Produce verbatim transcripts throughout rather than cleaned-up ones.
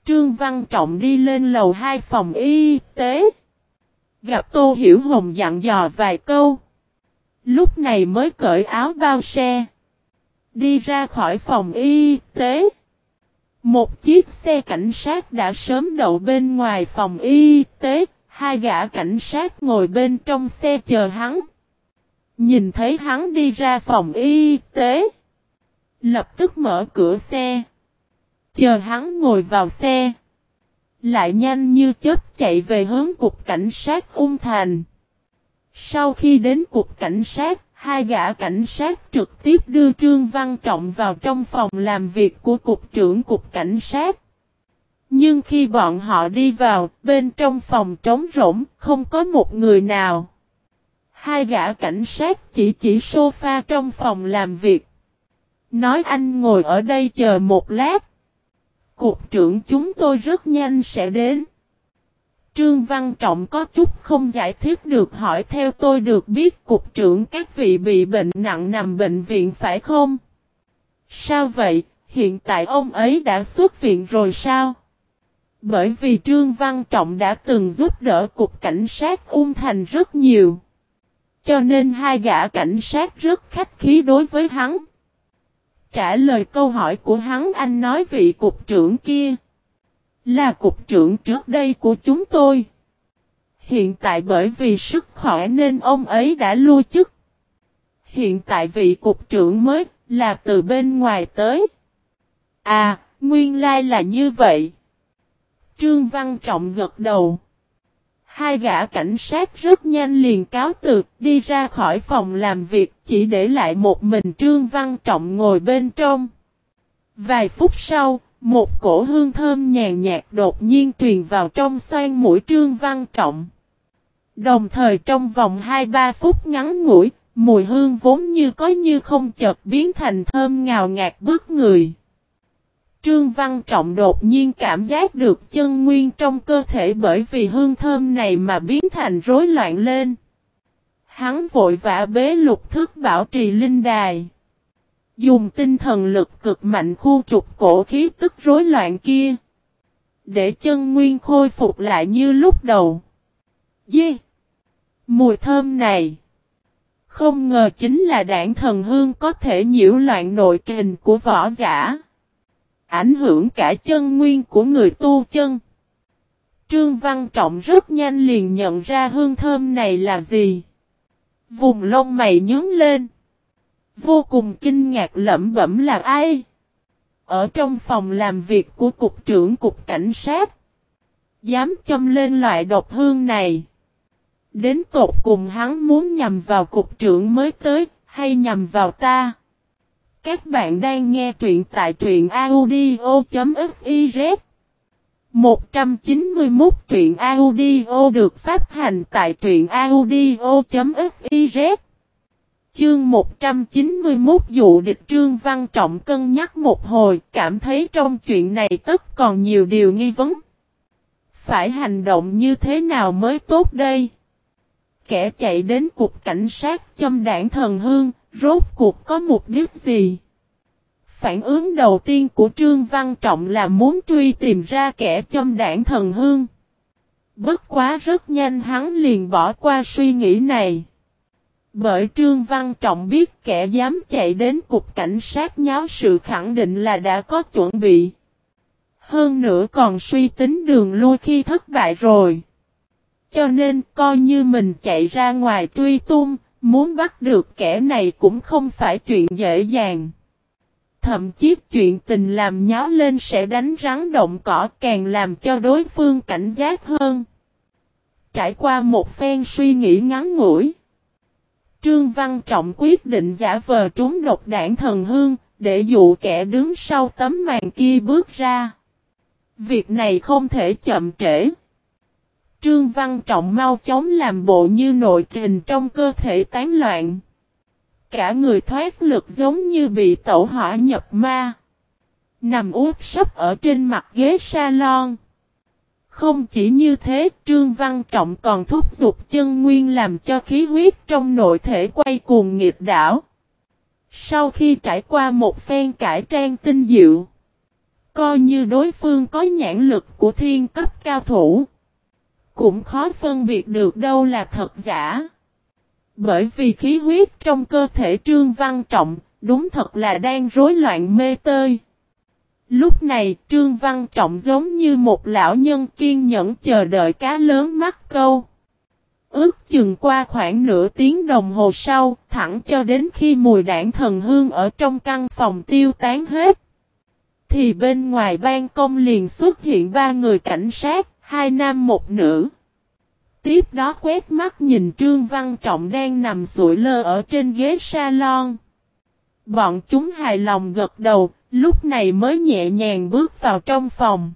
Trương Văn Trọng đi lên lầu hai phòng y tế. Gặp Tô Hiểu Hồng dặn dò vài câu. Lúc này mới cởi áo bao xe. Đi ra khỏi phòng y tế. Một chiếc xe cảnh sát đã sớm đậu bên ngoài phòng y tế. Hai gã cảnh sát ngồi bên trong xe chờ hắn. Nhìn thấy hắn đi ra phòng y tế. Lập tức mở cửa xe. Chờ hắn ngồi vào xe. Lại nhanh như chớp chạy về hướng cục cảnh sát Ung Thành. Sau khi đến cục cảnh sát, hai gã cảnh sát trực tiếp đưa Trương Văn Trọng vào trong phòng làm việc của cục trưởng cục cảnh sát. Nhưng khi bọn họ đi vào, bên trong phòng trống rỗng, không có một người nào. Hai gã cảnh sát chỉ chỉ sofa trong phòng làm việc. Nói anh ngồi ở đây chờ một lát. Cục trưởng chúng tôi rất nhanh sẽ đến. Trương Văn Trọng có chút không giải thích được hỏi theo tôi được biết cục trưởng các vị bị bệnh nặng nằm bệnh viện phải không? Sao vậy, hiện tại ông ấy đã xuất viện rồi sao? Bởi vì Trương Văn Trọng đã từng giúp đỡ cục cảnh sát Ung Thành rất nhiều. Cho nên hai gã cảnh sát rất khách khí đối với hắn. Trả lời câu hỏi của hắn anh nói vị cục trưởng kia. Là cục trưởng trước đây của chúng tôi. Hiện tại bởi vì sức khỏe nên ông ấy đã lui chức. Hiện tại vị cục trưởng mới là từ bên ngoài tới. À, nguyên lai là như vậy. Trương Văn Trọng gật đầu. Hai gã cảnh sát rất nhanh liền cáo từ, đi ra khỏi phòng làm việc, chỉ để lại một mình Trương Văn Trọng ngồi bên trong. Vài phút sau, một cổ hương thơm nhàn nhạt đột nhiên truyền vào trong xoang mũi Trương Văn Trọng. Đồng thời trong vòng hai ba phút ngắn ngủi, mùi hương vốn như có như không chợt biến thành thơm ngào ngạt bức người. Trương Văn Trọng đột nhiên cảm giác được chân nguyên trong cơ thể bởi vì hương thơm này mà biến thành rối loạn lên. Hắn vội vã bế lục thức bảo trì linh đài. Dùng tinh thần lực cực mạnh khu trục cổ khí tức rối loạn kia. Để chân nguyên khôi phục lại như lúc đầu. Dê! Mùi thơm này! Không ngờ chính là đảng thần hương có thể nhiễu loạn nội kình của võ giả. Ảnh hưởng cả chân nguyên của người tu chân. Trương Văn Trọng rất nhanh liền nhận ra hương thơm này là gì. Vùng lông mày nhướng lên. Vô cùng kinh ngạc lẩm bẩm là ai? Ở trong phòng làm việc của cục trưởng cục cảnh sát. Dám châm lên loại độc hương này. Đến tột cùng hắn muốn nhằm vào cục trưởng mới tới hay nhằm vào ta? Các bạn đang nghe truyện tại truyện audio.fiz. một trăm chín mươi mốt truyện audio được phát hành tại truyện audio.fiz. Chương một trăm chín mươi mốt dụ địch. Trương Văn Trọng cân nhắc một hồi, cảm thấy trong chuyện này tất còn nhiều điều nghi vấn. Phải hành động như thế nào mới tốt đây? Kẻ chạy đến cục cảnh sát châm đảng thần hương, rốt cuộc có mục đích gì? Phản ứng đầu tiên của Trương Văn Trọng là muốn truy tìm ra kẻ châm đảng thần hương. Bất quá rất nhanh hắn liền bỏ qua suy nghĩ này. Bởi Trương Văn Trọng biết kẻ dám chạy đến cục cảnh sát nháo sự khẳng định là đã có chuẩn bị. Hơn nữa còn suy tính đường lui khi thất bại rồi. Cho nên coi như mình chạy ra ngoài truy tung, muốn bắt được kẻ này cũng không phải chuyện dễ dàng. Thậm chí chuyện tình làm nháo lên sẽ đánh rắn động cỏ càng làm cho đối phương cảnh giác hơn. Trải qua một phen suy nghĩ ngắn ngủi. Trương Văn Trọng quyết định giả vờ trúng độc đảng thần hương, để dụ kẻ đứng sau tấm màn kia bước ra. Việc này không thể chậm trễ. Trương Văn Trọng mau chóng làm bộ như nội kình trong cơ thể tán loạn. Cả người thoát lực giống như bị tẩu hỏa nhập ma. Nằm úp sấp ở trên mặt ghế salon. Không chỉ như thế, Trương Văn Trọng còn thúc giục chân nguyên làm cho khí huyết trong nội thể quay cuồng nghịch đảo. Sau khi trải qua một phen cải trang tinh diệu, Coi như đối phương có nhãn lực của thiên cấp cao thủ, cũng khó phân biệt được đâu là thật giả. Bởi vì khí huyết trong cơ thể Trương Văn Trọng đúng thật là đang rối loạn mê tơi. Lúc này Trương Văn Trọng giống như một lão nhân kiên nhẫn chờ đợi cá lớn mắc câu. Ước chừng qua khoảng nửa tiếng đồng hồ sau, thẳng cho đến khi mùi đảng thần hương ở trong căn phòng tiêu tán hết, thì bên ngoài ban công liền xuất hiện ba người cảnh sát, hai nam một nữ. Tiếp đó quét mắt nhìn Trương Văn Trọng đang nằm sụi lơ ở trên ghế salon. Bọn chúng hài lòng gật đầu, lúc này mới nhẹ nhàng bước vào trong phòng.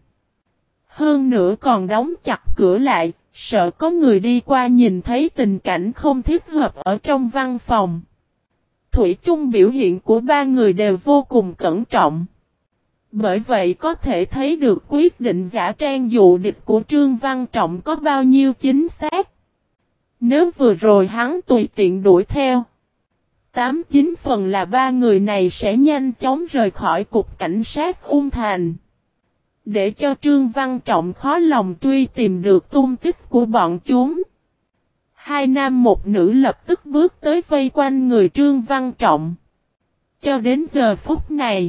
Hơn nữa còn đóng chặt cửa lại, sợ có người đi qua nhìn thấy tình cảnh không thích hợp ở trong văn phòng. Thủy chung biểu hiện của ba người đều vô cùng cẩn trọng. Bởi vậy có thể thấy được quyết định giả trang dụ địch của Trương Văn Trọng có bao nhiêu chính xác. Nếu vừa rồi hắn tùy tiện đuổi theo, tám chín phần là ba người này sẽ nhanh chóng rời khỏi cục cảnh sát Ung Thành. Để cho Trương Văn Trọng khó lòng truy tìm được tung tích của bọn chúng. Hai nam một nữ lập tức bước tới vây quanh người Trương Văn Trọng. Cho đến giờ phút này,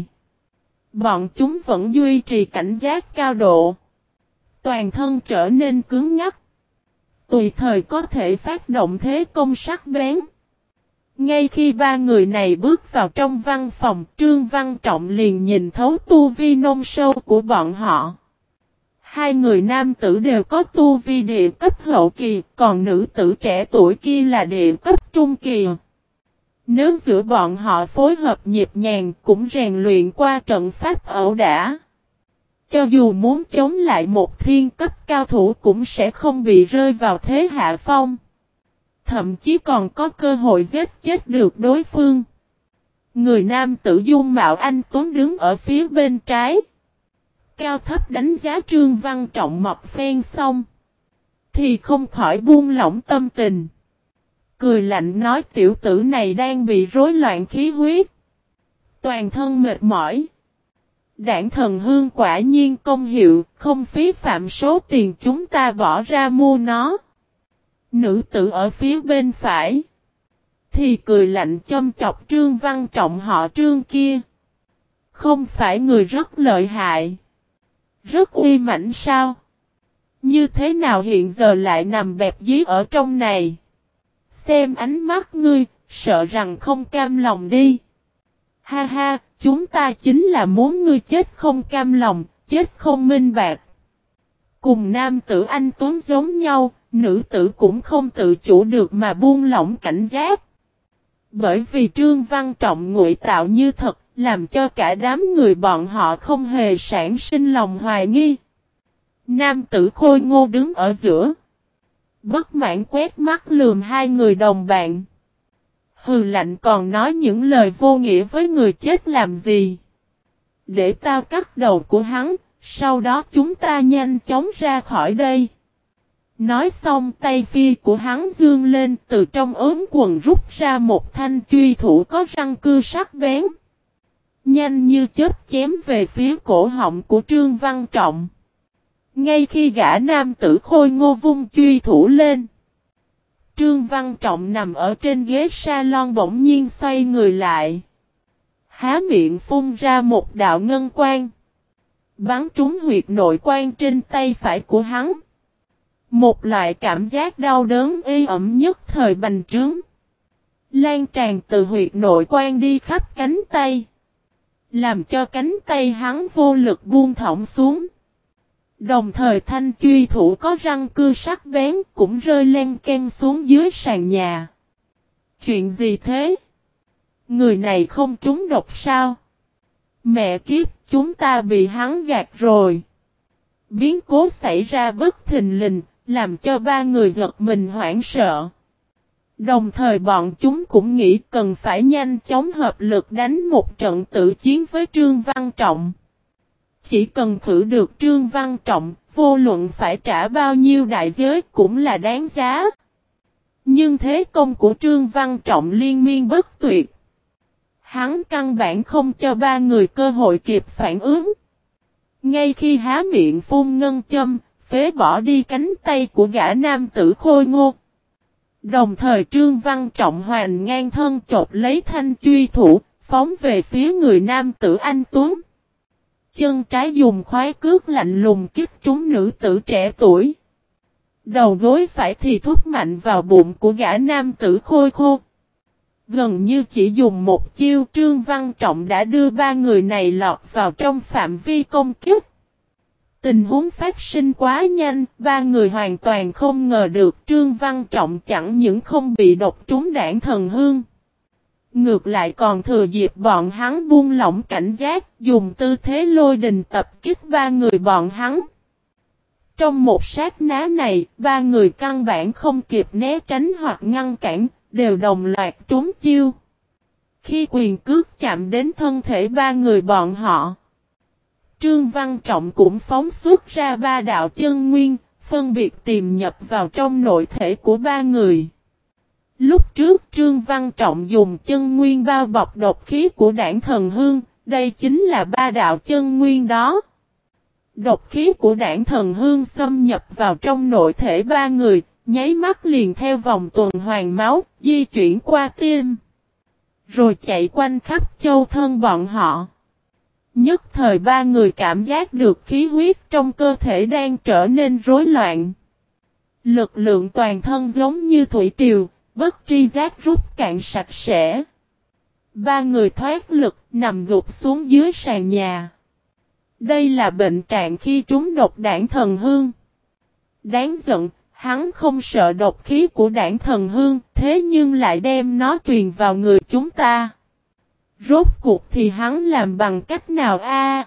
bọn chúng vẫn duy trì cảnh giác cao độ. Toàn thân trở nên cứng ngắc. Tùy thời có thể phát động thế công sắc bén. Ngay khi ba người này bước vào trong văn phòng, Trương Văn Trọng liền nhìn thấu tu vi nông sâu của bọn họ. Hai người nam tử đều có tu vi địa cấp hậu kỳ, còn nữ tử trẻ tuổi kia là địa cấp trung kỳ. Nếu giữa bọn họ phối hợp nhịp nhàng cũng rèn luyện qua trận pháp ẩu đả, cho dù muốn chống lại một thiên cấp cao thủ cũng sẽ không bị rơi vào thế hạ phong. Thậm chí còn có cơ hội giết chết được đối phương. Người nam tử dung mạo anh tuấn đứng ở phía bên trái. Cao thấp đánh giá Trương Văn Trọng mọc phen xong, thì không khỏi buông lỏng tâm tình. Cười lạnh nói tiểu tử này đang bị rối loạn khí huyết. Toàn thân mệt mỏi. Đảng thần hương quả nhiên công hiệu, không phí phạm số tiền chúng ta bỏ ra mua nó. Nữ tử ở phía bên phải thì cười lạnh châm chọc Trương Văn Trọng họ Trương kia. Không phải người rất lợi hại, rất uy mãnh sao? Như thế nào hiện giờ lại nằm bẹp dí ở trong này? Xem ánh mắt ngươi, sợ rằng không cam lòng đi. Ha ha, chúng ta chính là muốn ngươi chết không cam lòng, chết không minh bạc. Cùng nam tử anh tuấn giống nhau, nữ tử cũng không tự chủ được mà buông lỏng cảnh giác. Bởi vì Trương Văn Trọng ngụy tạo như thật, làm cho cả đám người bọn họ không hề sản sinh lòng hoài nghi. Nam tử khôi ngô đứng ở giữa, bất mãn quét mắt lườm hai người đồng bạn. Hừ lạnh còn nói những lời vô nghĩa với người chết làm gì? Để tao cắt đầu của hắn, sau đó chúng ta nhanh chóng ra khỏi đây. Nói xong tay phi của hắn dương lên, từ trong ốm quần rút ra một thanh truy thủ có răng cưa sắc bén. Nhanh như chớp chém về phía cổ họng của Trương Văn Trọng. Ngay khi gã nam tử khôi ngô vung truy thủ lên, Trương Văn Trọng nằm ở trên ghế salon bỗng nhiên xoay người lại. Há miệng phun ra một đạo ngân quang, bắn trúng huyệt nội quan trên tay phải của hắn. Một loại cảm giác đau đớn ê ẩm nhất thời bành trướng, lan tràn từ huyệt nội quan đi khắp cánh tay, làm cho cánh tay hắn vô lực buông thõng xuống. Đồng thời thanh truy thủ có răng cưa sắc bén cũng rơi len ken xuống dưới sàn nhà. Chuyện gì thế? Người này không trúng độc sao? Mẹ kiếp, chúng ta bị hắn gạt rồi. Biến cố xảy ra bất thình lình, làm cho ba người giật mình hoảng sợ. Đồng thời bọn chúng cũng nghĩ cần phải nhanh chóng hợp lực đánh một trận tử chiến với Trương Văn Trọng. Chỉ cần khử được Trương Văn Trọng, vô luận phải trả bao nhiêu đại giới cũng là đáng giá. Nhưng thế công của Trương Văn Trọng liên miên bất tuyệt. Hắn căn bản không cho ba người cơ hội kịp phản ứng. Ngay khi há miệng phun ngân châm, phế bỏ đi cánh tay của gã nam tử khôi ngô. Đồng thời Trương Văn Trọng hoàn ngang thân chộp lấy thanh truy thủ, phóng về phía người nam tử anh tuấn. Chân trái dùng khoái cước lạnh lùng kích trúng nữ tử trẻ tuổi. Đầu gối phải thì thúc mạnh vào bụng của gã nam tử khôi khô. Gần như chỉ dùng một chiêu, Trương Văn Trọng đã đưa ba người này lọt vào trong phạm vi công kích. Tình huống phát sinh quá nhanh, ba người hoàn toàn không ngờ được Trương Văn Trọng chẳng những không bị độc trúng đảng thần hương. Ngược lại còn thừa dịp bọn hắn buông lỏng cảnh giác, dùng tư thế lôi đình tập kích ba người bọn hắn. Trong một sát ná này, ba người căn bản không kịp né tránh hoặc ngăn cản, đều đồng loạt trúng chiêu. Khi quyền cước chạm đến thân thể ba người bọn họ, Trương Văn Trọng cũng phóng xuất ra ba đạo chân nguyên, phân biệt tìm nhập vào trong nội thể của ba người. Lúc trước Trương Văn Trọng dùng chân nguyên bao bọc độc khí của đảng thần hương, đây chính là ba đạo chân nguyên đó. Độc khí của đảng thần hương xâm nhập vào trong nội thể ba người, nháy mắt liền theo vòng tuần hoàn máu, di chuyển qua tim, rồi chạy quanh khắp châu thân bọn họ. Nhất thời ba người cảm giác được khí huyết trong cơ thể đang trở nên rối loạn. Lực lượng toàn thân giống như thủy triều, bất tri giác rút cạn sạch sẽ. Ba người thoát lực, nằm gục xuống dưới sàn nhà. Đây là bệnh trạng khi trúng độc đảng thần hương. Đáng giận, hắn không sợ độc khí của đảng thần hương, thế nhưng lại đem nó truyền vào người chúng ta. Rốt cuộc thì hắn làm bằng cách nào a?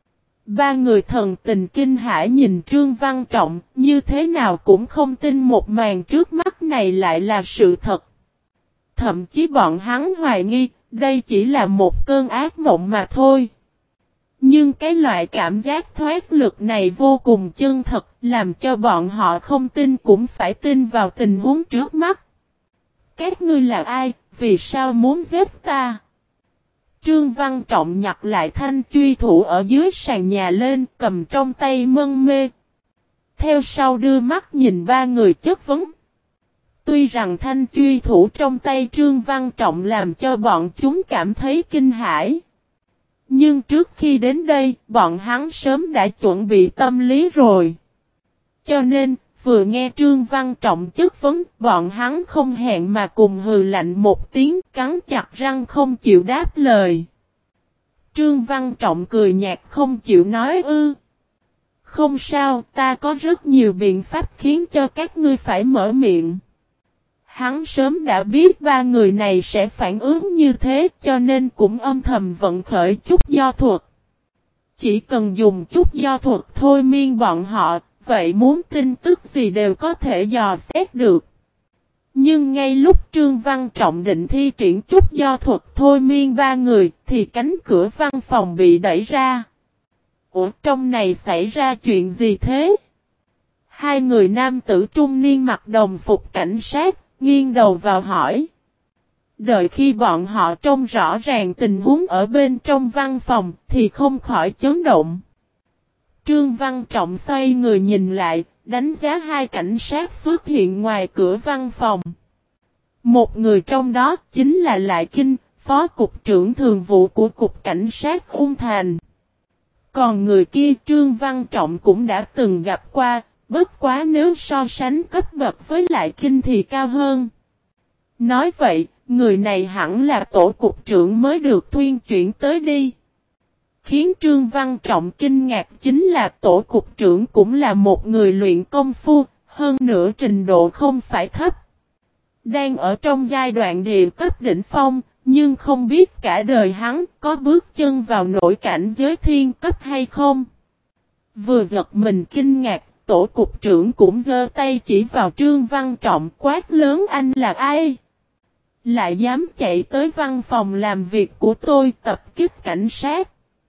Ba người thần tình kinh hãi nhìn Trương Văn Trọng, như thế nào cũng không tin một màn trước mắt này lại là sự thật. Thậm chí bọn hắn hoài nghi, đây chỉ là một cơn ác mộng mà thôi. Nhưng cái loại cảm giác thoát lực này vô cùng chân thật, làm cho bọn họ không tin cũng phải tin vào tình huống trước mắt. Các ngươi là ai, vì sao muốn giết ta? Trương Văn Trọng nhặt lại thanh truy thủ ở dưới sàn nhà lên, cầm trong tay mân mê. Theo sau đưa mắt nhìn ba người chất vấn. Tuy rằng thanh truy thủ trong tay Trương Văn Trọng làm cho bọn chúng cảm thấy kinh hãi. Nhưng trước khi đến đây, bọn hắn sớm đã chuẩn bị tâm lý rồi. Cho nên, vừa nghe Trương Văn Trọng chất vấn, bọn hắn không hẹn mà cùng hừ lạnh một tiếng, cắn chặt răng không chịu đáp lời. Trương Văn Trọng cười nhạt không chịu nói ư. Không sao, ta có rất nhiều biện pháp khiến cho các ngươi phải mở miệng. Hắn sớm đã biết ba người này sẽ phản ứng như thế, cho nên cũng âm thầm vận khởi chút do thuật. Chỉ cần dùng chút do thuật thôi miên bọn họ, vậy muốn tin tức gì đều có thể dò xét được. Nhưng ngay lúc Trương Văn Trọng định thi triển chút do thuật thôi miên ba người, thì cánh cửa văn phòng bị đẩy ra. Ủa, trong này xảy ra chuyện gì thế? Hai người nam tử trung niên mặc đồng phục cảnh sát, nghiêng đầu vào hỏi. Đợi khi bọn họ trông rõ ràng tình huống ở bên trong văn phòng, thì không khỏi chấn động. Trương Văn Trọng xoay người nhìn lại, đánh giá hai cảnh sát xuất hiện ngoài cửa văn phòng. Một người trong đó chính là Lại Kinh, Phó Cục trưởng Thường vụ của Cục Cảnh sát Ung Thành. Còn người kia Trương Văn Trọng cũng đã từng gặp qua, bất quá nếu so sánh cấp bậc với Lại Kinh thì cao hơn. Nói vậy, người này hẳn là tổ cục trưởng mới được thuyên chuyển tới đi. Khiến Trương Văn Trọng kinh ngạc chính là tổ cục trưởng cũng là một người luyện công phu, hơn nữa trình độ không phải thấp. Đang ở trong giai đoạn địa cấp đỉnh phong, nhưng không biết cả đời hắn có bước chân vào nội cảnh giới thiên cấp hay không. Vừa giật mình kinh ngạc, tổ cục trưởng cũng giơ tay chỉ vào Trương Văn Trọng quát lớn anh là ai? Lại dám chạy tới văn phòng làm việc của tôi tập kích cảnh sát.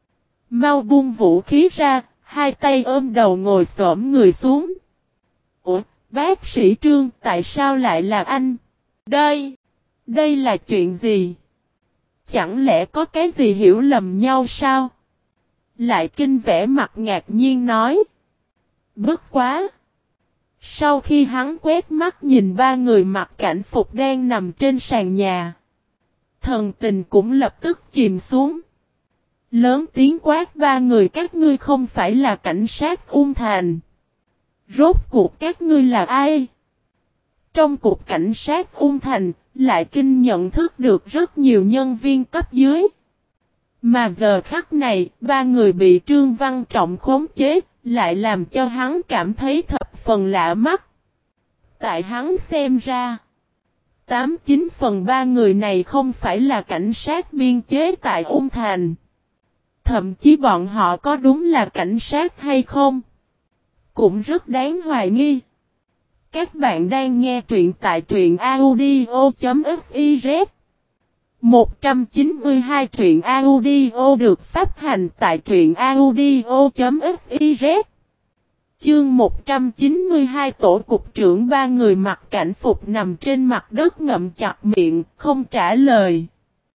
Mau buông vũ khí ra, hai tay ôm đầu ngồi xổm người xuống. Ủa, bác sĩ Trương, tại sao lại là anh? Đây, đây là chuyện gì? Chẳng lẽ có cái gì hiểu lầm nhau sao? Lại Kinh vẻ mặt ngạc nhiên nói. Bất quá. Sau khi hắn quét mắt nhìn ba người mặc cảnh phục đang nằm trên sàn nhà. Thần tình cũng lập tức chìm xuống. Lớn tiếng quát ba người các ngươi không phải là cảnh sát Ung Thành. Rốt cuộc các ngươi là ai? Trong cục cảnh sát Ung Thành, Lại Kinh nhận thức được rất nhiều nhân viên cấp dưới. Mà giờ khắc này, ba người bị Trương Văn Trọng khống chế, lại làm cho hắn cảm thấy thập phần lạ mắt. Tại hắn xem ra, tám chín phần ba người này không phải là cảnh sát biên chế tại Ung Thành. Thậm chí bọn họ có đúng là cảnh sát hay không? Cũng rất đáng hoài nghi. Các bạn đang nghe truyện tại truyện audio.fiz. một trăm chín mươi hai truyện audio được phát hành tại truyện audio.fiz. Chương một trăm chín mươi hai tổ cục trưởng ba người mặc cảnh phục nằm trên mặt đất ngậm chặt miệng, không trả lời.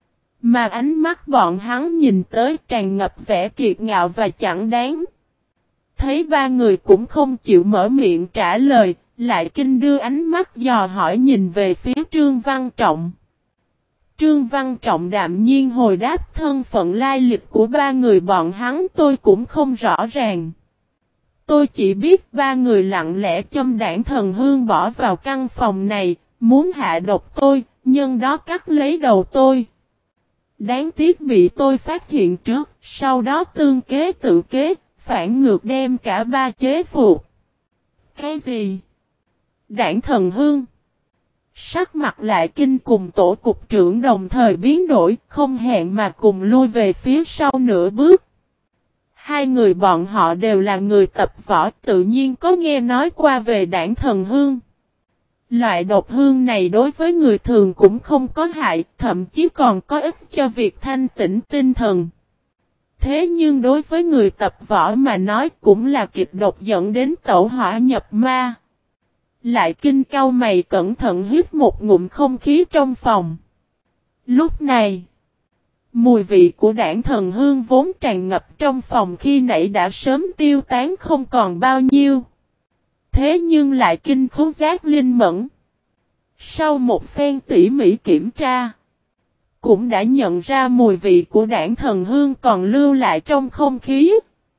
Mà ánh mắt bọn hắn nhìn tới tràn ngập vẻ kiệt ngạo và chẳng đáng. Thấy ba người cũng không chịu mở miệng trả lời, Lại Kinh đưa ánh mắt dò hỏi nhìn về phía Trương Văn Trọng. Trương Văn Trọng đạm nhiên hồi đáp thân phận lai lịch của ba người bọn hắn tôi cũng không rõ ràng. Tôi chỉ biết ba người lặng lẽ châm đảng thần hương bỏ vào căn phòng này, muốn hạ độc tôi, nhân đó cắt lấy đầu tôi. Đáng tiếc bị tôi phát hiện trước, sau đó tương kế tự kế, phản ngược đem cả ba chế phục. Cái gì? Đảng thần hương? Sắc mặt Lại Kinh cùng tổ cục trưởng đồng thời biến đổi, không hẹn mà cùng lui về phía sau nửa bước. Hai người bọn họ đều là người tập võ, tự nhiên có nghe nói qua về đảng thần hương. Loại độc hương này đối với người thường cũng không có hại, thậm chí còn có ích cho việc thanh tĩnh tinh thần. Thế nhưng đối với người tập võ mà nói cũng là kịch độc dẫn đến tẩu hỏa nhập ma. Lại Kinh cau mày cẩn thận hít một ngụm không khí trong phòng. Lúc này, mùi vị của đảng thần hương vốn tràn ngập trong phòng khi nãy đã sớm tiêu tán không còn bao nhiêu. Thế nhưng Lại Kinh khứu giác linh mẫn. Sau một phen tỉ mỉ kiểm tra, cũng đã nhận ra mùi vị của đảng thần hương còn lưu lại trong không khí.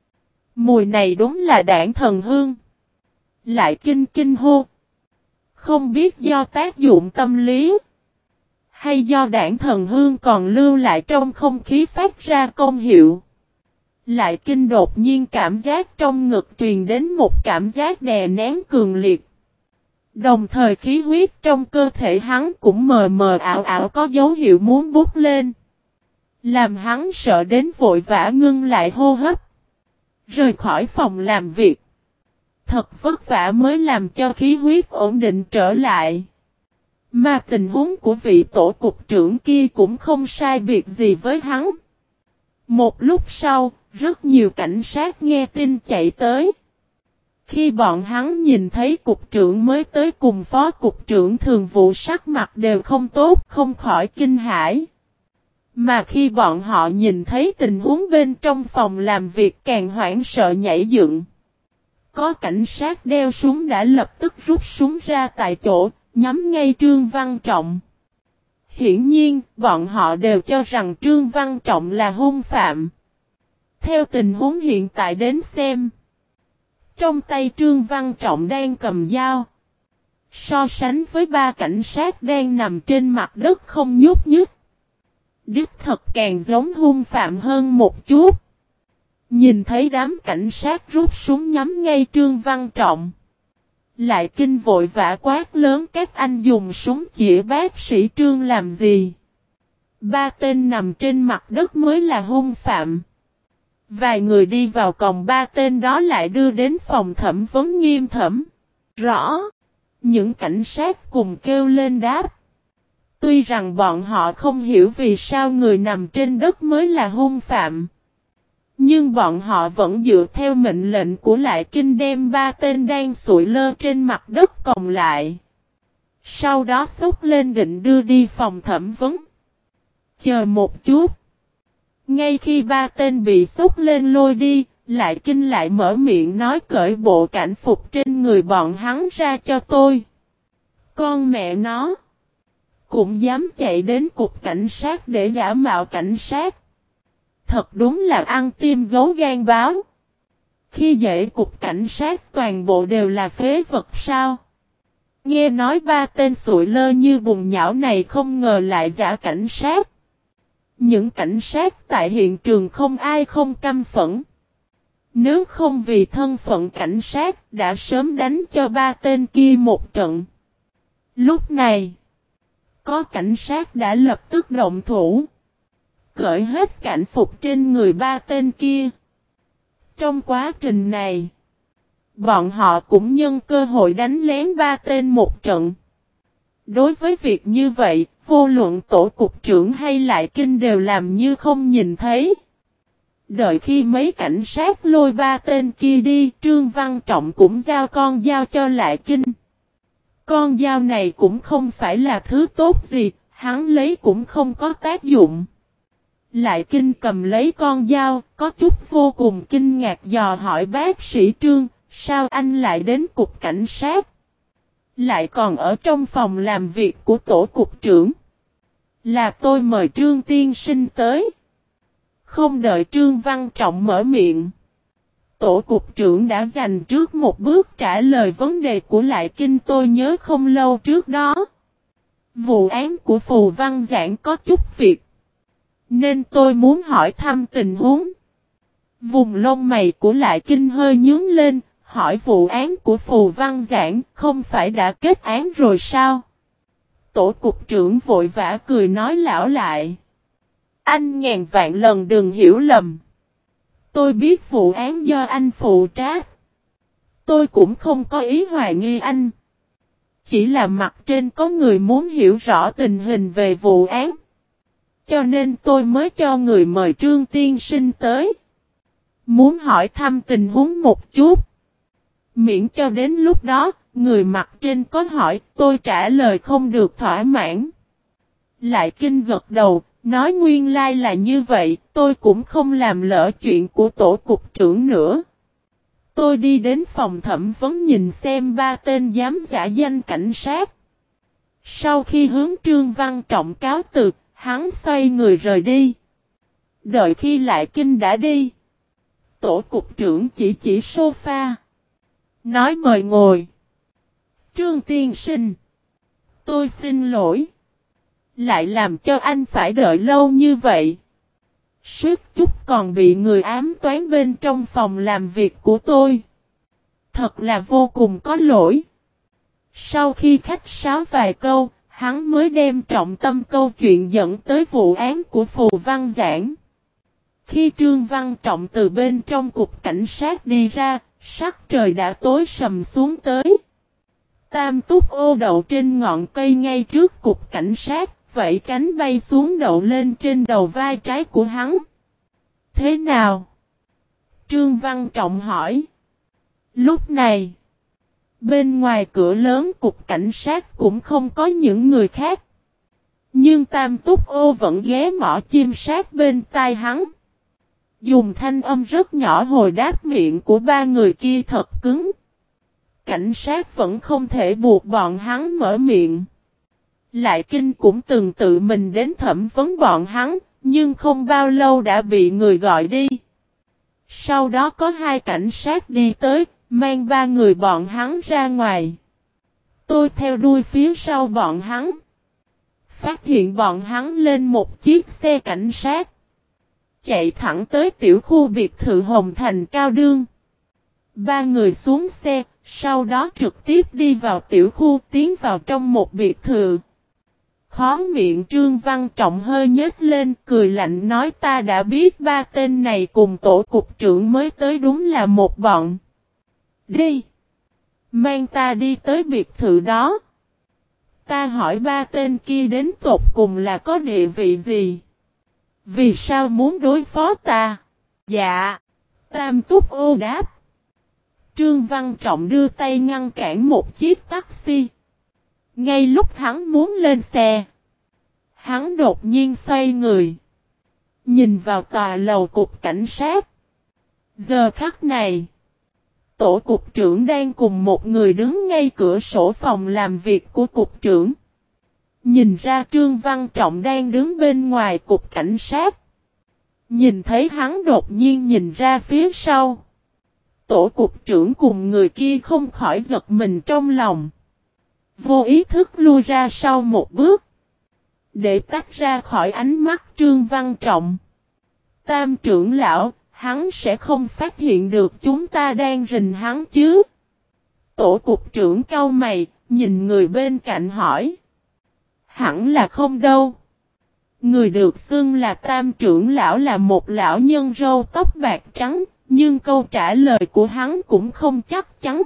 Mùi này đúng là đảng thần hương. Lại Kinh kinh hô. Không biết do tác dụng tâm lý, hay do đảng thần hương còn lưu lại trong không khí phát ra công hiệu. Lại Kinh đột nhiên cảm giác trong ngực truyền đến một cảm giác đè nén cường liệt. Đồng thời khí huyết trong cơ thể hắn cũng mờ mờ ảo ảo có dấu hiệu muốn bút lên. Làm hắn sợ đến vội vã ngưng lại hô hấp. Rời khỏi phòng làm việc. Thật vất vả mới làm cho khí huyết ổn định trở lại. Mà tình huống của vị tổ cục trưởng kia cũng không sai biệt gì với hắn. Một lúc sau, rất nhiều cảnh sát nghe tin chạy tới. Khi bọn hắn nhìn thấy cục trưởng mới tới cùng phó cục trưởng thường vụ sắc mặt đều không tốt, không khỏi kinh hãi. Mà khi bọn họ nhìn thấy tình huống bên trong phòng làm việc càng hoảng sợ nhảy dựng. Có cảnh sát đeo súng đã lập tức rút súng ra tại chỗ, nhắm ngay Trương Văn Trọng. Hiển nhiên, bọn họ đều cho rằng Trương Văn Trọng là hung phạm. Theo tình huống hiện tại đến xem, trong tay Trương Văn Trọng đang cầm dao. So sánh với ba cảnh sát đang nằm trên mặt đất không nhúc nhích, đích thật càng giống hung phạm hơn một chút. Nhìn thấy đám cảnh sát rút súng nhắm ngay Trương Văn Trọng, Lại Kinh vội vã quát lớn các anh dùng súng chĩa bác sĩ Trương làm gì. Ba tên nằm trên mặt đất mới là hung phạm. Vài người đi vào còng ba tên đó lại đưa đến phòng thẩm vấn nghiêm thẩm. Rõ. Những cảnh sát cùng kêu lên đáp. Tuy rằng bọn họ không hiểu vì sao người nằm trên đất mới là hung phạm. Nhưng bọn họ vẫn dựa theo mệnh lệnh của Lại Kinh đem ba tên đang sụi lơ trên mặt đất còng lại. Sau đó xúc lên định đưa đi phòng thẩm vấn. Chờ một chút. Ngay khi ba tên bị xúc lên lôi đi, Lại Kinh lại mở miệng nói cởi bộ cảnh phục trên người bọn hắn ra cho tôi. Con mẹ nó! Cũng dám chạy đến cục cảnh sát để giả mạo cảnh sát. Thật đúng là ăn tim gấu gan báo. Khi dễ cục cảnh sát toàn bộ đều là phế vật sao? Nghe nói ba tên sụi lơ như bùn nhão này không ngờ lại giả cảnh sát. Những cảnh sát tại hiện trường không ai không căm phẫn. Nếu không vì thân phận cảnh sát đã sớm đánh cho ba tên kia một trận. Lúc này, có cảnh sát đã lập tức động thủ. Cởi hết cảnh phục trên người ba tên kia. Trong quá trình này, bọn họ cũng nhân cơ hội đánh lén ba tên một trận. Đối với việc như vậy, vô luận tổ cục trưởng hay Lại Kinh đều làm như không nhìn thấy. Đợi khi mấy cảnh sát lôi ba tên kia đi, Trương Văn Trọng cũng giao con dao cho Lại Kinh. Con dao này cũng không phải là thứ tốt gì, hắn lấy cũng không có tác dụng. Lại Kinh cầm lấy con dao, có chút vô cùng kinh ngạc dò hỏi bác sĩ Trương, sao anh lại đến cục cảnh sát? Lại còn ở trong phòng làm việc của tổ cục trưởng. Là tôi mời Trương tiên sinh tới. Không đợi Trương Văn Trọng mở miệng. Tổ cục trưởng đã dành trước một bước trả lời vấn đề của Lại Kinh. Tôi nhớ không lâu trước đó. Vụ án của Phù Văn Giảng có chút việc. Nên tôi muốn hỏi thăm tình huống. Vùng lông mày của Lại Kinh hơi nhướng lên. Hỏi vụ án của Phù Văn Giảng không phải đã kết án rồi sao? Tổ cục trưởng vội vã cười nói lão Lại. Anh ngàn vạn lần đừng hiểu lầm. Tôi biết vụ án do anh phụ trách. Tôi cũng không có ý hoài nghi anh. Chỉ là mặt trên có người muốn hiểu rõ tình hình về vụ án. Cho nên tôi mới cho người mời Trương tiên sinh tới. Muốn hỏi thăm tình huống một chút. Miễn cho đến lúc đó, người mặt trên có hỏi, tôi trả lời không được thỏa mãn. Lại Kinh gật đầu, nói nguyên lai là như vậy, tôi cũng không làm lỡ chuyện của tổ cục trưởng nữa. Tôi đi đến phòng thẩm vấn nhìn xem ba tên dám giả danh cảnh sát. Sau khi hướng Trương Văn Trọng cáo từ, hắn xoay người rời đi. Đợi khi Lại Kinh đã đi, tổ cục trưởng chỉ chỉ sofa. Nói mời ngồi. Trương tiên sinh. Tôi xin lỗi. Lại làm cho anh phải đợi lâu như vậy. Suýt chút còn bị người ám toán bên trong phòng làm việc của tôi. Thật là vô cùng có lỗi. Sau khi khách sáo vài câu, hắn mới đem trọng tâm câu chuyện dẫn tới vụ án của Phù Văn Giảng. Khi Trương Văn Trọng từ bên trong cục cảnh sát đi ra, sắc trời đã tối sầm xuống tới. Tam túc ô đậu trên ngọn cây ngay trước cục cảnh sát, vẫy cánh bay xuống đậu lên trên đầu vai trái của hắn. Thế nào? Trương Văn Trọng hỏi. Lúc này, bên ngoài cửa lớn cục cảnh sát cũng không có những người khác. Nhưng Tam túc ô vẫn ghé mỏ chim sát bên tai hắn. Dùng thanh âm rất nhỏ hồi đáp miệng của ba người kia thật cứng. Cảnh sát vẫn không thể buộc bọn hắn mở miệng. Lại Kinh cũng từng tự mình đến thẩm vấn bọn hắn, nhưng không bao lâu đã bị người gọi đi. Sau đó có hai cảnh sát đi tới, mang ba người bọn hắn ra ngoài. Tôi theo đuôi phía sau bọn hắn. Phát hiện bọn hắn lên một chiếc xe cảnh sát. Chạy thẳng tới tiểu khu biệt thự Hồng Thành Cao Đương. Ba người xuống xe, sau đó trực tiếp đi vào tiểu khu tiến vào trong một biệt thự. Khó miệng Trương Văn Trọng hơi nhếch lên cười lạnh nói ta đã biết ba tên này cùng tổ cục trưởng mới tới đúng là một bọn. Đi! Mang ta đi tới biệt thự đó. Ta hỏi ba tên kia đến tột cùng là có địa vị gì? Vì sao muốn đối phó ta? Dạ! Tam túc ô đáp. Trương Văn Trọng đưa tay ngăn cản một chiếc taxi. Ngay lúc hắn muốn lên xe, hắn đột nhiên xoay người. Nhìn vào tòa lầu cục cảnh sát. Giờ khắc này, tổ cục trưởng đang cùng một người đứng ngay cửa sổ phòng làm việc của cục trưởng. Nhìn ra Trương Văn Trọng đang đứng bên ngoài cục cảnh sát. Nhìn thấy hắn đột nhiên nhìn ra phía sau. Tổ cục trưởng cùng người kia không khỏi giật mình trong lòng. Vô ý thức lui ra sau một bước. Để tách ra khỏi ánh mắt Trương Văn Trọng. Tam trưởng lão, hắn sẽ không phát hiện được chúng ta đang rình hắn chứ. Tổ cục trưởng cau mày, nhìn người bên cạnh hỏi. Hẳn là không đâu. Người được xưng là tam trưởng lão là một lão nhân râu tóc bạc trắng, nhưng câu trả lời của hắn cũng không chắc chắn.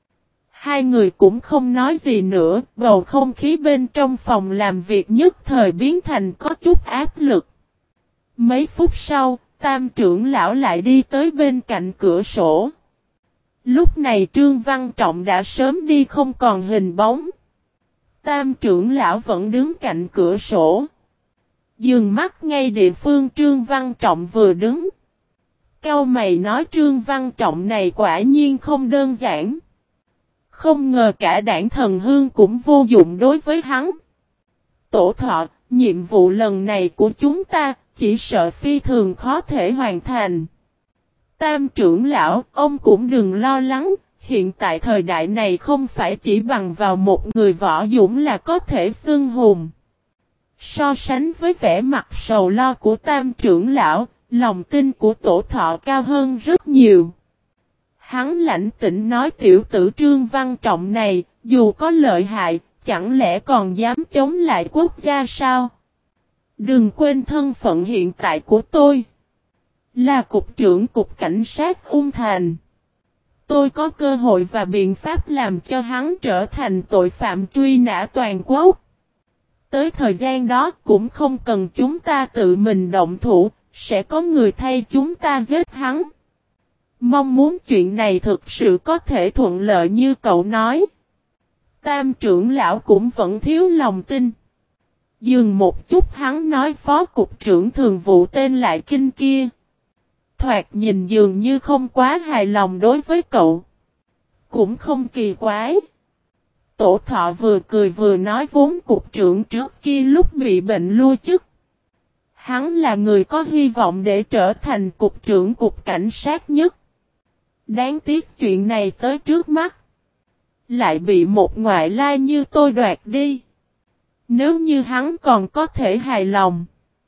Hai người cũng không nói gì nữa, bầu không khí bên trong phòng làm việc nhất thời biến thành có chút áp lực. Mấy phút sau, tam trưởng lão lại đi tới bên cạnh cửa sổ. Lúc này Trương Văn Trọng đã sớm đi không còn hình bóng. Tam trưởng lão vẫn đứng cạnh cửa sổ. Dừng mắt ngay địa phương Trương Văn Trọng vừa đứng. Cau mày nói Trương Văn Trọng này quả nhiên không đơn giản. Không ngờ cả đảng Thần Hương cũng vô dụng đối với hắn. Tổ thọ, nhiệm vụ lần này của chúng ta, chỉ sợ phi thường khó thể hoàn thành. Tam trưởng lão, ông cũng đừng lo lắng, hiện tại thời đại này không phải chỉ bằng vào một người võ dũng là có thể xưng hùng. So sánh với vẻ mặt sầu lo của tam trưởng lão, lòng tin của tổ thọ cao hơn rất nhiều. Hắn lãnh tĩnh nói tiểu tử Trương Văn Trọng này, dù có lợi hại, chẳng lẽ còn dám chống lại quốc gia sao? Đừng quên thân phận hiện tại của tôi. Là cục trưởng cục cảnh sát Ung Thành. Tôi có cơ hội và biện pháp làm cho hắn trở thành tội phạm truy nã toàn quốc. Tới thời gian đó cũng không cần chúng ta tự mình động thủ, sẽ có người thay chúng ta giết hắn. Mong muốn chuyện này thực sự có thể thuận lợi như cậu nói. Tam trưởng lão cũng vẫn thiếu lòng tin. Dừng một chút hắn nói phó cục trưởng thường vụ tên Lại Kinh kia. Thoạt nhìn dường như không quá hài lòng đối với cậu. Cũng không kỳ quái. Tổ thọ vừa cười vừa nói vốn cục trưởng trước kia lúc bị bệnh lui chức. Hắn là người có hy vọng để trở thành cục trưởng cục cảnh sát nhất. Đáng tiếc chuyện này tới trước mắt. Lại bị một ngoại lai như tôi đoạt đi. Nếu như hắn còn có thể hài lòng.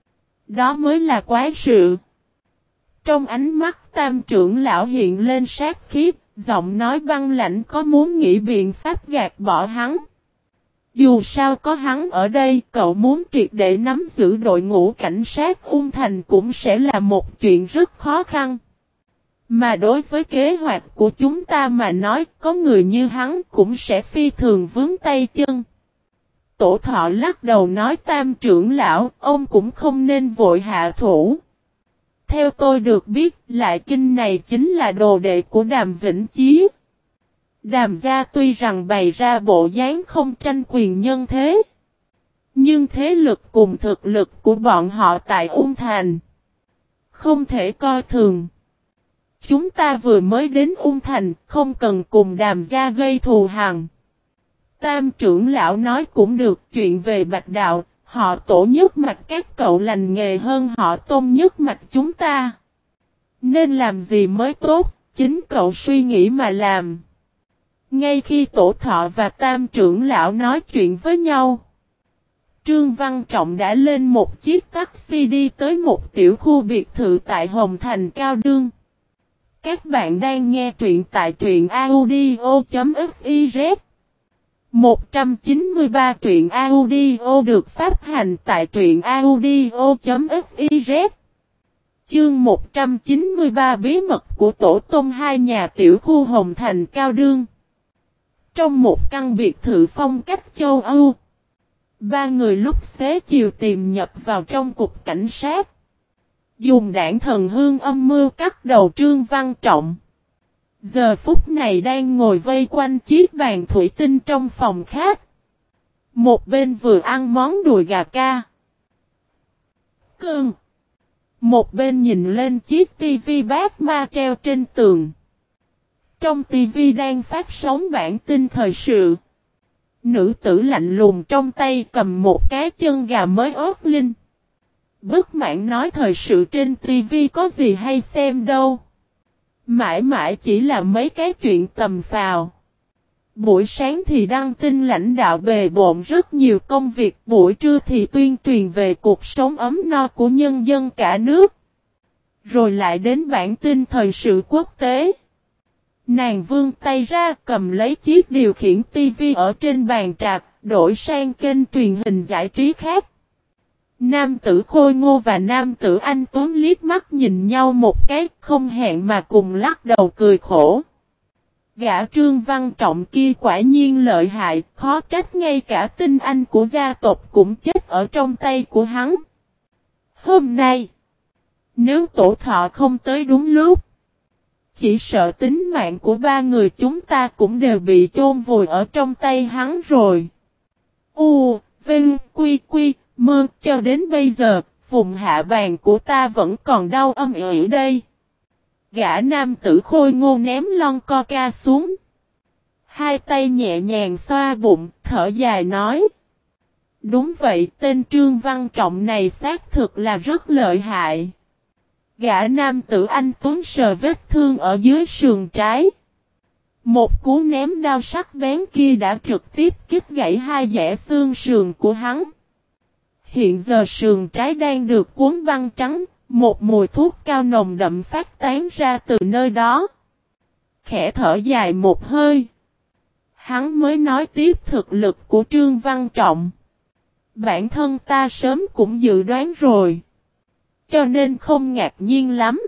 Đó mới là quái sự. Trong ánh mắt tam trưởng lão hiện lên sát khí, giọng nói băng lãnh có muốn nghĩ biện pháp gạt bỏ hắn. Dù sao có hắn ở đây, cậu muốn triệt để nắm giữ đội ngũ cảnh sát Ung Thành cũng sẽ là một chuyện rất khó khăn. Mà đối với kế hoạch của chúng ta mà nói, có người như hắn cũng sẽ phi thường vướng tay chân. Tổ thọ lắc đầu nói tam trưởng lão, ông cũng không nên vội hạ thủ. Theo tôi được biết, Lại Kinh này chính là đồ đệ của Đàm Vĩnh Chí. Đàm gia tuy rằng bày ra bộ dáng không tranh quyền nhân thế. Nhưng thế lực cùng thực lực của bọn họ tại Ung Thành không thể coi thường. Chúng ta vừa mới đến Ung Thành, không cần cùng Đàm gia gây thù hằn. Tam trưởng lão nói cũng được, chuyện về Bạch Đạo, họ Tổ nhất mạch các cậu lành nghề hơn họ Tôn nhất mạch chúng ta. Nên làm gì mới tốt, chính cậu suy nghĩ mà làm. Ngay khi Tổ thọ và tam trưởng lão nói chuyện với nhau, Trương Văn Trọng đã lên một chiếc taxi đi tới một tiểu khu biệt thự tại Hồng Thành Cao Đương. Các bạn đang nghe truyện tại truyện audio.fiz. một trăm chín mươi ba truyện audio được phát hành tại truyện audio.fiz. Chương một trăm chín mươi ba bí mật của tổ tông hai nhà tiểu khu Hồng Thành Cao Đương. Trong một căn biệt thự phong cách châu Âu, ba người lúc xế chiều tìm nhập vào trong cục cảnh sát. Dùng đảng Thần Hương âm mưu cắt đầu Trương Văn Trọng. Giờ phút này đang ngồi vây quanh chiếc bàn thủy tinh trong phòng khách. Một bên vừa ăn món đùi gà ca. Cơn. Một bên nhìn lên chiếc tivi bát ma treo trên tường. Trong tivi đang phát sóng bản tin thời sự. Nữ tử lạnh lùng trong tay cầm một cái chân gà mới ốp linh. Bất mãn nói thời sự trên tivi có gì hay xem đâu. Mãi mãi chỉ là mấy cái chuyện tầm phào. Buổi sáng thì đăng tin lãnh đạo bề bộn rất nhiều công việc, buổi trưa thì tuyên truyền về cuộc sống ấm no của nhân dân cả nước. Rồi lại đến bản tin thời sự quốc tế. Nàng vươn tay ra cầm lấy chiếc điều khiển tivi ở trên bàn trạc, đổi sang kênh truyền hình giải trí khác. Nam tử Khôi Ngô và nam tử Anh Tuấn liếc mắt nhìn nhau một cái, không hẹn mà cùng lắc đầu cười khổ. Gã Trương Văn Trọng kia quả nhiên lợi hại, khó trách ngay cả tinh anh của gia tộc cũng chết ở trong tay của hắn. Hôm nay, nếu tổ thọ không tới đúng lúc, chỉ sợ tính mạng của ba người chúng ta cũng đều bị chôn vùi ở trong tay hắn rồi. U, Vinh, Quy, Quy, Mơ, cho đến bây giờ, vùng hạ bàn của ta vẫn còn đau âm ỉ đây. Gã nam tử Khôi Ngô ném lon coca xuống. Hai tay nhẹ nhàng xoa bụng, thở dài nói. Đúng vậy, tên Trương Văn Trọng này xác thực là rất lợi hại. Gã nam tử Anh Tuấn sờ vết thương ở dưới sườn trái. Một cú ném đao sắc bén kia đã trực tiếp kích gãy hai dẻ xương sườn của hắn. Hiện giờ sườn trái đang được cuốn băng trắng, một mùi thuốc cao nồng đậm phát tán ra từ nơi đó. Khẽ thở dài một hơi. Hắn mới nói tiếp thực lực của Trương Văn Trọng. Bản thân ta sớm cũng dự đoán rồi. Cho nên không ngạc nhiên lắm.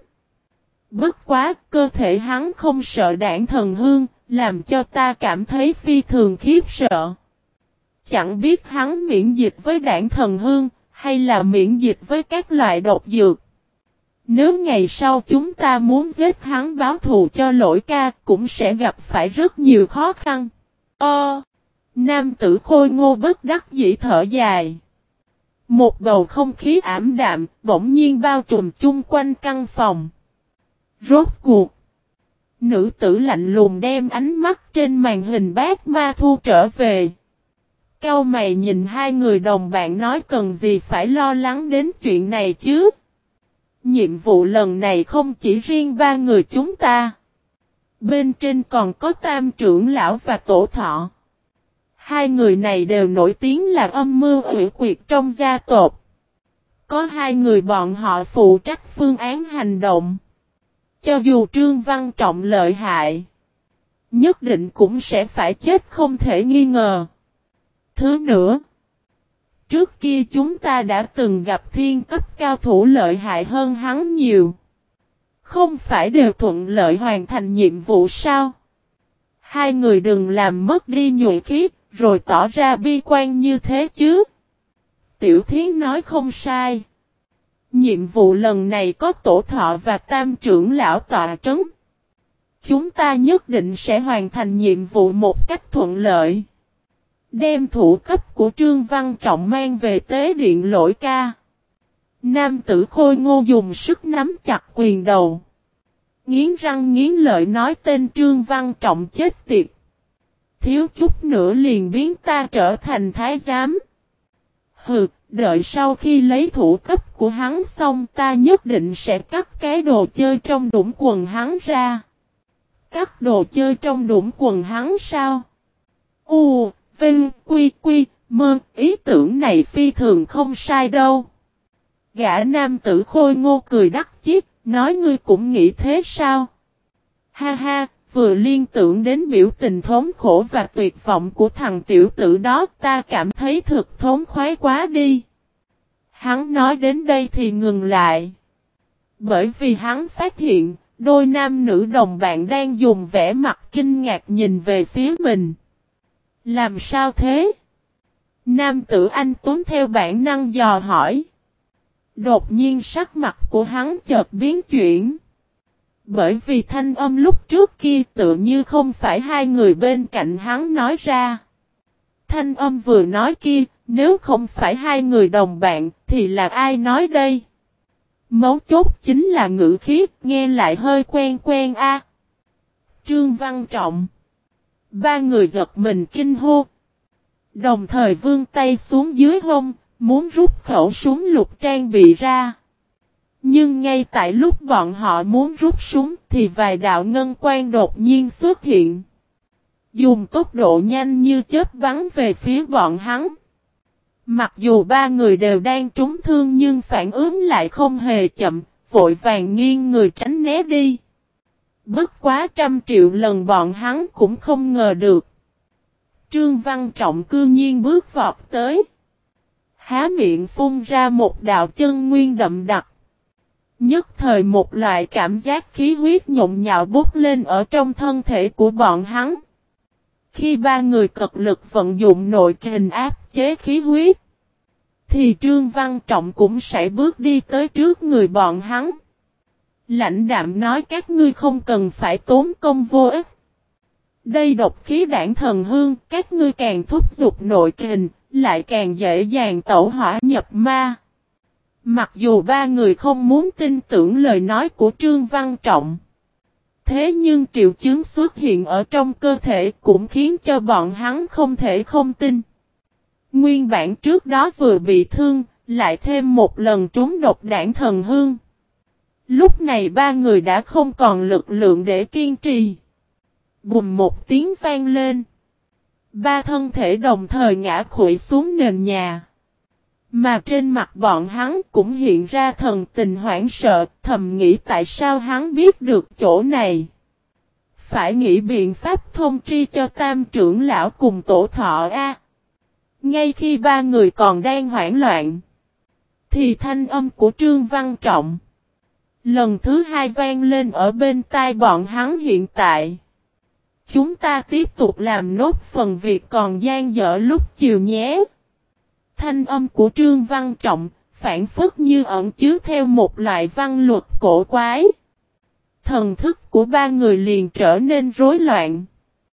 Bất quá cơ thể hắn không sợ đảng thần hương, làm cho ta cảm thấy phi thường khiếp sợ. Chẳng biết hắn miễn dịch với đảng thần hương, hay là miễn dịch với các loại độc dược. Nếu ngày sau chúng ta muốn giết hắn báo thù cho Lỗi Ca, cũng sẽ gặp phải rất nhiều khó khăn. Ơ! Nam tử Khôi Ngô bất đắc dĩ thở dài. Một bầu không khí ảm đạm, bỗng nhiên bao trùm chung quanh căn phòng. Rốt cuộc. Nữ tử lạnh lùng đem ánh mắt trên màn hình bát ma thu trở về. Cau mày nhìn hai người đồng bạn nói cần gì phải lo lắng đến chuyện này chứ. Nhiệm vụ lần này không chỉ riêng ba người chúng ta. Bên trên còn có tam trưởng lão và tổ thọ. Hai người này đều nổi tiếng là âm mưu ủy quyệt trong gia tộc. Có hai người bọn họ phụ trách phương án hành động. Cho dù Trương Văn Trọng lợi hại, nhất định cũng sẽ phải chết không thể nghi ngờ. Thứ nữa, trước kia chúng ta đã từng gặp thiên cấp cao thủ lợi hại hơn hắn nhiều. Không phải đều thuận lợi hoàn thành nhiệm vụ sao? Hai người đừng làm mất đi nhuệ khí, rồi tỏ ra bi quan như thế chứ. Tiểu Thiến nói không sai. Nhiệm vụ lần này có tổ thọ và tam trưởng lão tọa trấn. Chúng ta nhất định sẽ hoàn thành nhiệm vụ một cách thuận lợi. Đem thủ cấp của Trương Văn Trọng mang về tế điện Lỗi Ca. Nam tử Khôi Ngô dùng sức nắm chặt quyền đầu. Nghiến răng nghiến lợi nói tên Trương Văn Trọng chết tiệt. Thiếu chút nữa liền biến ta trở thành thái giám. Hừ, đợi sau khi lấy thủ cấp của hắn xong ta nhất định sẽ cắt cái đồ chơi trong đũng quần hắn ra. Cắt đồ chơi trong đũng quần hắn sao? U, Vinh, Quy, Quy, Mơ, ý tưởng này phi thường không sai đâu. Gã nam tử Khôi Ngô cười đắc chí, nói ngươi cũng nghĩ thế sao? Ha ha, vừa liên tưởng đến biểu tình thống khổ và tuyệt vọng của thằng tiểu tử đó ta cảm thấy thực thống khoái quá đi. Hắn nói đến đây thì ngừng lại. Bởi vì hắn phát hiện, đôi nam nữ đồng bạn đang dùng vẻ mặt kinh ngạc nhìn về phía mình. Làm sao thế? Nam tử Anh Tuấn theo bản năng dò hỏi. Đột nhiên sắc mặt của hắn chợt biến chuyển. Bởi vì thanh âm lúc trước kia tự như không phải hai người bên cạnh hắn nói ra. Thanh âm vừa nói kia, nếu không phải hai người đồng bạn, thì là ai nói đây? Mấu chốt chính là ngữ khí, nghe lại hơi quen quen a. Trương Văn Trọng. Ba người giật mình kinh hô. Đồng thời vươn tay xuống dưới hông, muốn rút khẩu súng lục trang bị ra. Nhưng ngay tại lúc bọn họ muốn rút súng thì vài đạo ngân quang đột nhiên xuất hiện. Dùng tốc độ nhanh như chớp bắn về phía bọn hắn. Mặc dù ba người đều đang trúng thương nhưng phản ứng lại không hề chậm, vội vàng nghiêng người tránh né đi. Bất quá trăm triệu lần bọn hắn cũng không ngờ được. Trương Văn Trọng cư nhiên bước vọt tới. Há miệng phun ra một đạo chân nguyên đậm đặc. Nhất thời một loại cảm giác khí huyết nhộn nhạo bốc lên ở trong thân thể của bọn hắn. Khi ba người cực lực vận dụng nội kình áp chế khí huyết, thì Trương Văn Trọng cũng sẽ bước đi tới trước người bọn hắn. Lãnh đạm nói các ngươi không cần phải tốn công vô ích. Đây độc khí đảng thần hương, các ngươi càng thúc giục nội kình, lại càng dễ dàng tẩu hỏa nhập ma. Mặc dù ba người không muốn tin tưởng lời nói của Trương Văn Trọng. Thế nhưng triệu chứng xuất hiện ở trong cơ thể cũng khiến cho bọn hắn không thể không tin. Nguyên bản trước đó vừa bị thương, lại thêm một lần trúng độc đảng thần hương. Lúc này ba người đã không còn lực lượng để kiên trì. Bùm một tiếng vang lên. Ba thân thể đồng thời ngã khuỵu xuống nền nhà. Mà trên mặt bọn hắn cũng hiện ra thần tình hoảng sợ, thầm nghĩ tại sao hắn biết được chỗ này. Phải nghĩ biện pháp thông tri cho tam trưởng lão cùng tổ thọ A. Ngay khi ba người còn đang hoảng loạn, thì thanh âm của Trương Văn Trọng lần thứ hai vang lên ở bên tai bọn hắn hiện tại. Chúng ta tiếp tục làm nốt phần việc còn dang dở lúc chiều nhé. Thanh âm của Trương Văn Trọng phản phất như ẩn chứa theo một loại văn luật cổ quái. Thần thức của ba người liền trở nên rối loạn.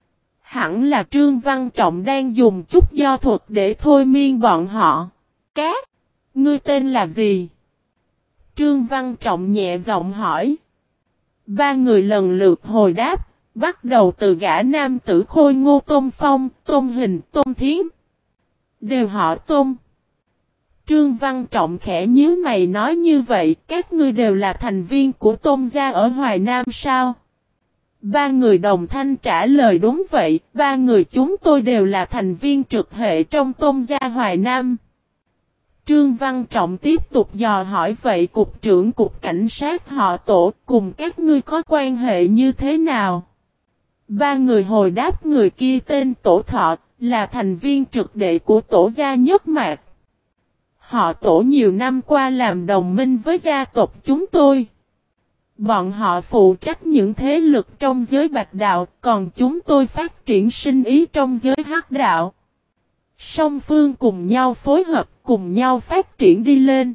Hẳn là Trương Văn Trọng đang dùng chút do thuật để thôi miên bọn họ. Cát, ngươi tên là gì? Trương Văn Trọng nhẹ giọng hỏi. Ba người lần lượt hồi đáp, bắt đầu từ gã nam tử Khôi Ngô Tôn Phong, Tôn Hình, Tôn Thiến. Đều họ Tôn. Trương Văn Trọng khẽ nhíu mày nói như vậy, các ngươi đều là thành viên của Tôn gia ở Hoài Nam sao? Ba người đồng thanh trả lời đúng vậy, ba người chúng tôi đều là thành viên trực hệ trong Tôn gia Hoài Nam. Trương Văn Trọng tiếp tục dò hỏi vậy cục trưởng cục cảnh sát họ Tổ cùng các ngươi có quan hệ như thế nào? Ba người hồi đáp người kia tên Tổ Thọ, là thành viên trực đệ của Tổ gia Nhất Mạc. Họ Tổ nhiều năm qua làm đồng minh với gia tộc chúng tôi. Bọn họ phụ trách những thế lực trong giới bạch đạo, còn chúng tôi phát triển sinh ý trong giới hắc đạo. Song phương cùng nhau phối hợp, cùng nhau phát triển đi lên.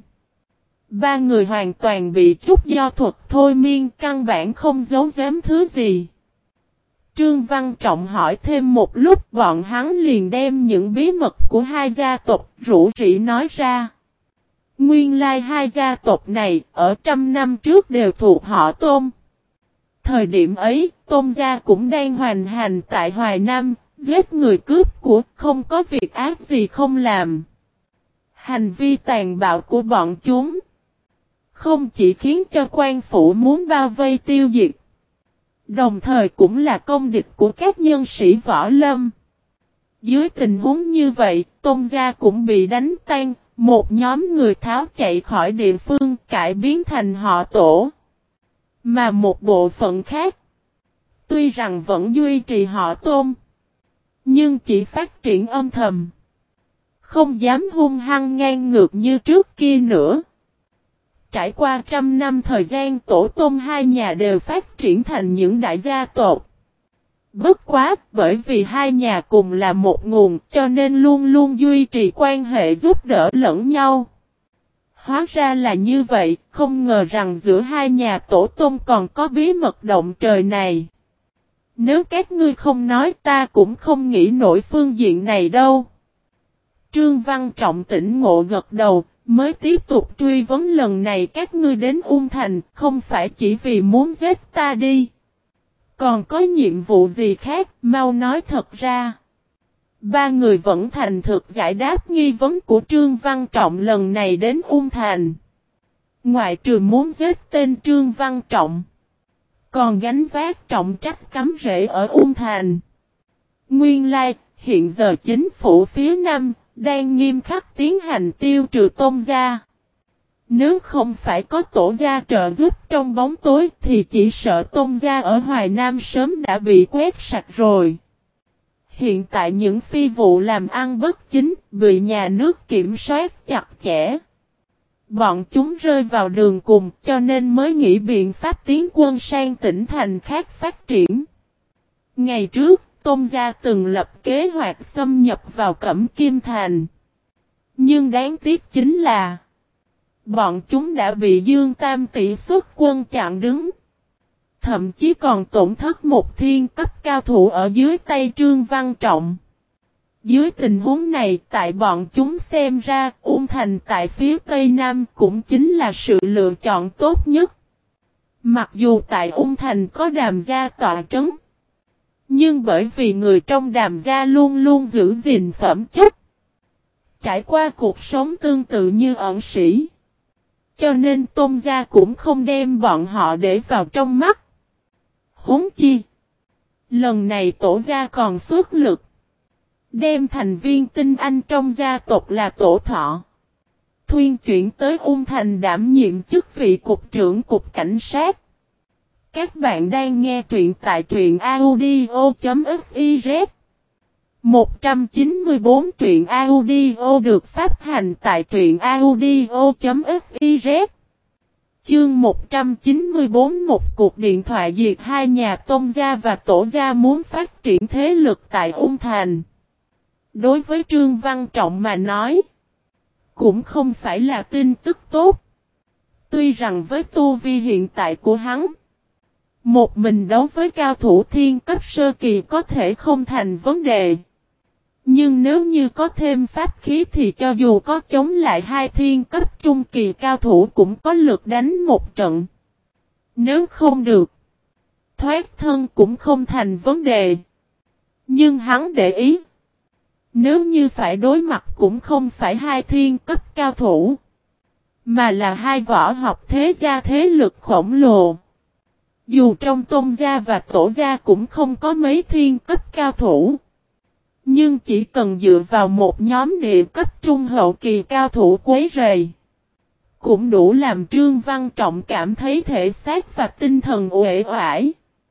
Ba người hoàn toàn bị chút do thuật thôi miên, căn bản không giấu giếm thứ gì. Trương Văn Trọng hỏi thêm một lúc, bọn hắn liền đem những bí mật của hai gia tộc rủ rỉ nói ra. Nguyên lai hai gia tộc này ở trăm năm trước đều thuộc họ Tôn. Thời điểm ấy, Tôn gia cũng đang hoành hành tại Hoài Nam, giết người cướp của, không có việc ác gì không làm. Hành vi tàn bạo của bọn chúng không chỉ khiến cho quan phủ muốn bao vây tiêu diệt, đồng thời cũng là công địch của các nhân sĩ võ lâm. Dưới tình huống như vậy, Tôn gia cũng bị đánh tan, một nhóm người tháo chạy khỏi địa phương cải biến thành họ Tổ. Mà một bộ phận khác, tuy rằng vẫn duy trì họ Tôn, nhưng chỉ phát triển âm thầm, không dám hung hăng ngang ngược như trước kia nữa. Trải qua trăm năm thời gian, tổ tông hai nhà đều phát triển thành những đại gia tộc. Bất quá, bởi vì hai nhà cùng là một nguồn, cho nên luôn luôn duy trì quan hệ giúp đỡ lẫn nhau. Hóa ra là như vậy, không ngờ rằng giữa hai nhà tổ tông còn có bí mật động trời này. Nếu các ngươi không nói, ta cũng không nghĩ nổi phương diện này đâu. Trương Văn Trọng tỉnh ngộ gật đầu, Mới tiếp tục truy vấn lần này các ngươi đến Ung Thành không phải chỉ vì muốn giết ta đi. Còn có nhiệm vụ gì khác, mau nói thật ra. Ba người vẫn thành thực giải đáp nghi vấn của Trương Văn Trọng lần này đến Ung Thành. Ngoại trừ muốn giết tên Trương Văn Trọng, còn gánh vác trọng trách cắm rễ ở Ung Thành. Nguyên lai, hiện giờ chính phủ phía Nam đang nghiêm khắc tiến hành tiêu trừ Tôn gia. Nếu không phải có Tổ gia trợ giúp trong bóng tối thì chỉ sợ Tôn gia ở Hoài Nam sớm đã bị quét sạch rồi. Hiện tại những phi vụ làm ăn bất chính bị nhà nước kiểm soát chặt chẽ. Bọn chúng rơi vào đường cùng cho nên mới nghĩ biện pháp tiến quân sang tỉnh thành khác phát triển. Ngày trước, Tôn gia từng lập kế hoạch xâm nhập vào Cẩm Kim Thành. Nhưng đáng tiếc chính là bọn chúng đã bị Dương Tam Tỷ xuất quân chặn đứng. Thậm chí còn tổn thất một thiên cấp cao thủ ở dưới tay Trương Văn Trọng. Dưới tình huống này tại bọn chúng xem ra Ung Thành tại phía Tây Nam cũng chính là sự lựa chọn tốt nhất. Mặc dù tại Ung Thành có Đàm gia tọa trấn. Nhưng bởi vì người trong Đàm gia luôn luôn giữ gìn phẩm chất. Trải qua cuộc sống tương tự như ẩn sĩ. Cho nên Tôn gia cũng không đem bọn họ để vào trong mắt. Huống chi. Lần này Tổ gia còn xuất lực. Đem thành viên tinh anh trong gia tộc là Tổ Thọ. Thuyên chuyển tới Ung Thành đảm nhiệm chức vị cục trưởng cục cảnh sát. Các bạn đang nghe truyện tại truyện audio.fiz. một trăm chín mươi tư truyện audio được phát hành tại truyện audio.fiz. Chương một trăm chín mươi tư một cuộc điện thoại diệt hai nhà Tôn gia và Tổ gia muốn phát triển thế lực tại Ung Thành. Đối với Trương Văn Trọng mà nói, cũng không phải là tin tức tốt. Tuy rằng với tu vi hiện tại của hắn, một mình đấu với cao thủ thiên cấp sơ kỳ có thể không thành vấn đề. Nhưng nếu như có thêm pháp khí thì cho dù có chống lại hai thiên cấp trung kỳ cao thủ cũng có lực đánh một trận. Nếu không được, thoát thân cũng không thành vấn đề. Nhưng hắn để ý, nếu như phải đối mặt cũng không phải hai thiên cấp cao thủ, mà là hai võ học thế gia thế lực khổng lồ. Dù trong Tôn gia và Tổ gia cũng không có mấy thiên cấp cao thủ. Nhưng chỉ cần dựa vào một nhóm địa cấp trung hậu kỳ cao thủ quấy rầy, cũng đủ làm Trương Văn Trọng cảm thấy thể xác và tinh thần uể oải.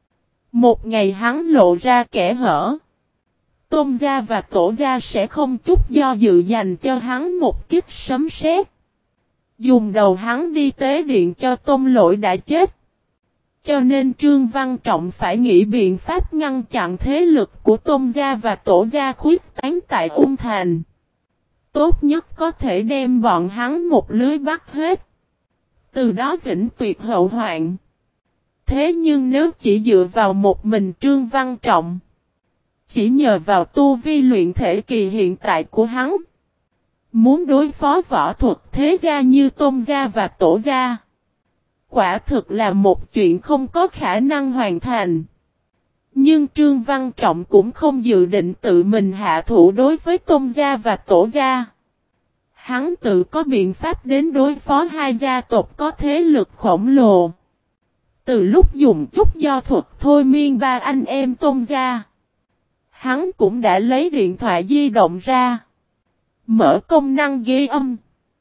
Một ngày hắn lộ ra kẽ hở, Tôn gia và Tổ gia sẽ không chút do dự dành cho hắn một kích sấm sét. Dùng đầu hắn đi tế điện cho Tôn Lỗi đã chết. Cho nên Trương Văn Trọng phải nghĩ biện pháp ngăn chặn thế lực của Tôn gia và Tổ gia khuyết tán tại Ung Thành. Tốt nhất có thể đem bọn hắn một lưới bắt hết. Từ đó vĩnh tuyệt hậu hoạn. Thế nhưng nếu chỉ dựa vào một mình Trương Văn Trọng, chỉ nhờ vào tu vi luyện thể kỳ hiện tại của hắn, muốn đối phó võ thuật thế gia như Tôn gia và Tổ gia, quả thực là một chuyện không có khả năng hoàn thành. Nhưng Trương Văn Trọng cũng không dự định tự mình hạ thủ đối với Tôn gia và Tổ gia. Hắn tự có biện pháp đến đối phó hai gia tộc có thế lực khổng lồ. Từ lúc dùng chút do thuật thôi miên ba anh em Tôn gia, hắn cũng đã lấy điện thoại di động ra, mở công năng ghi âm,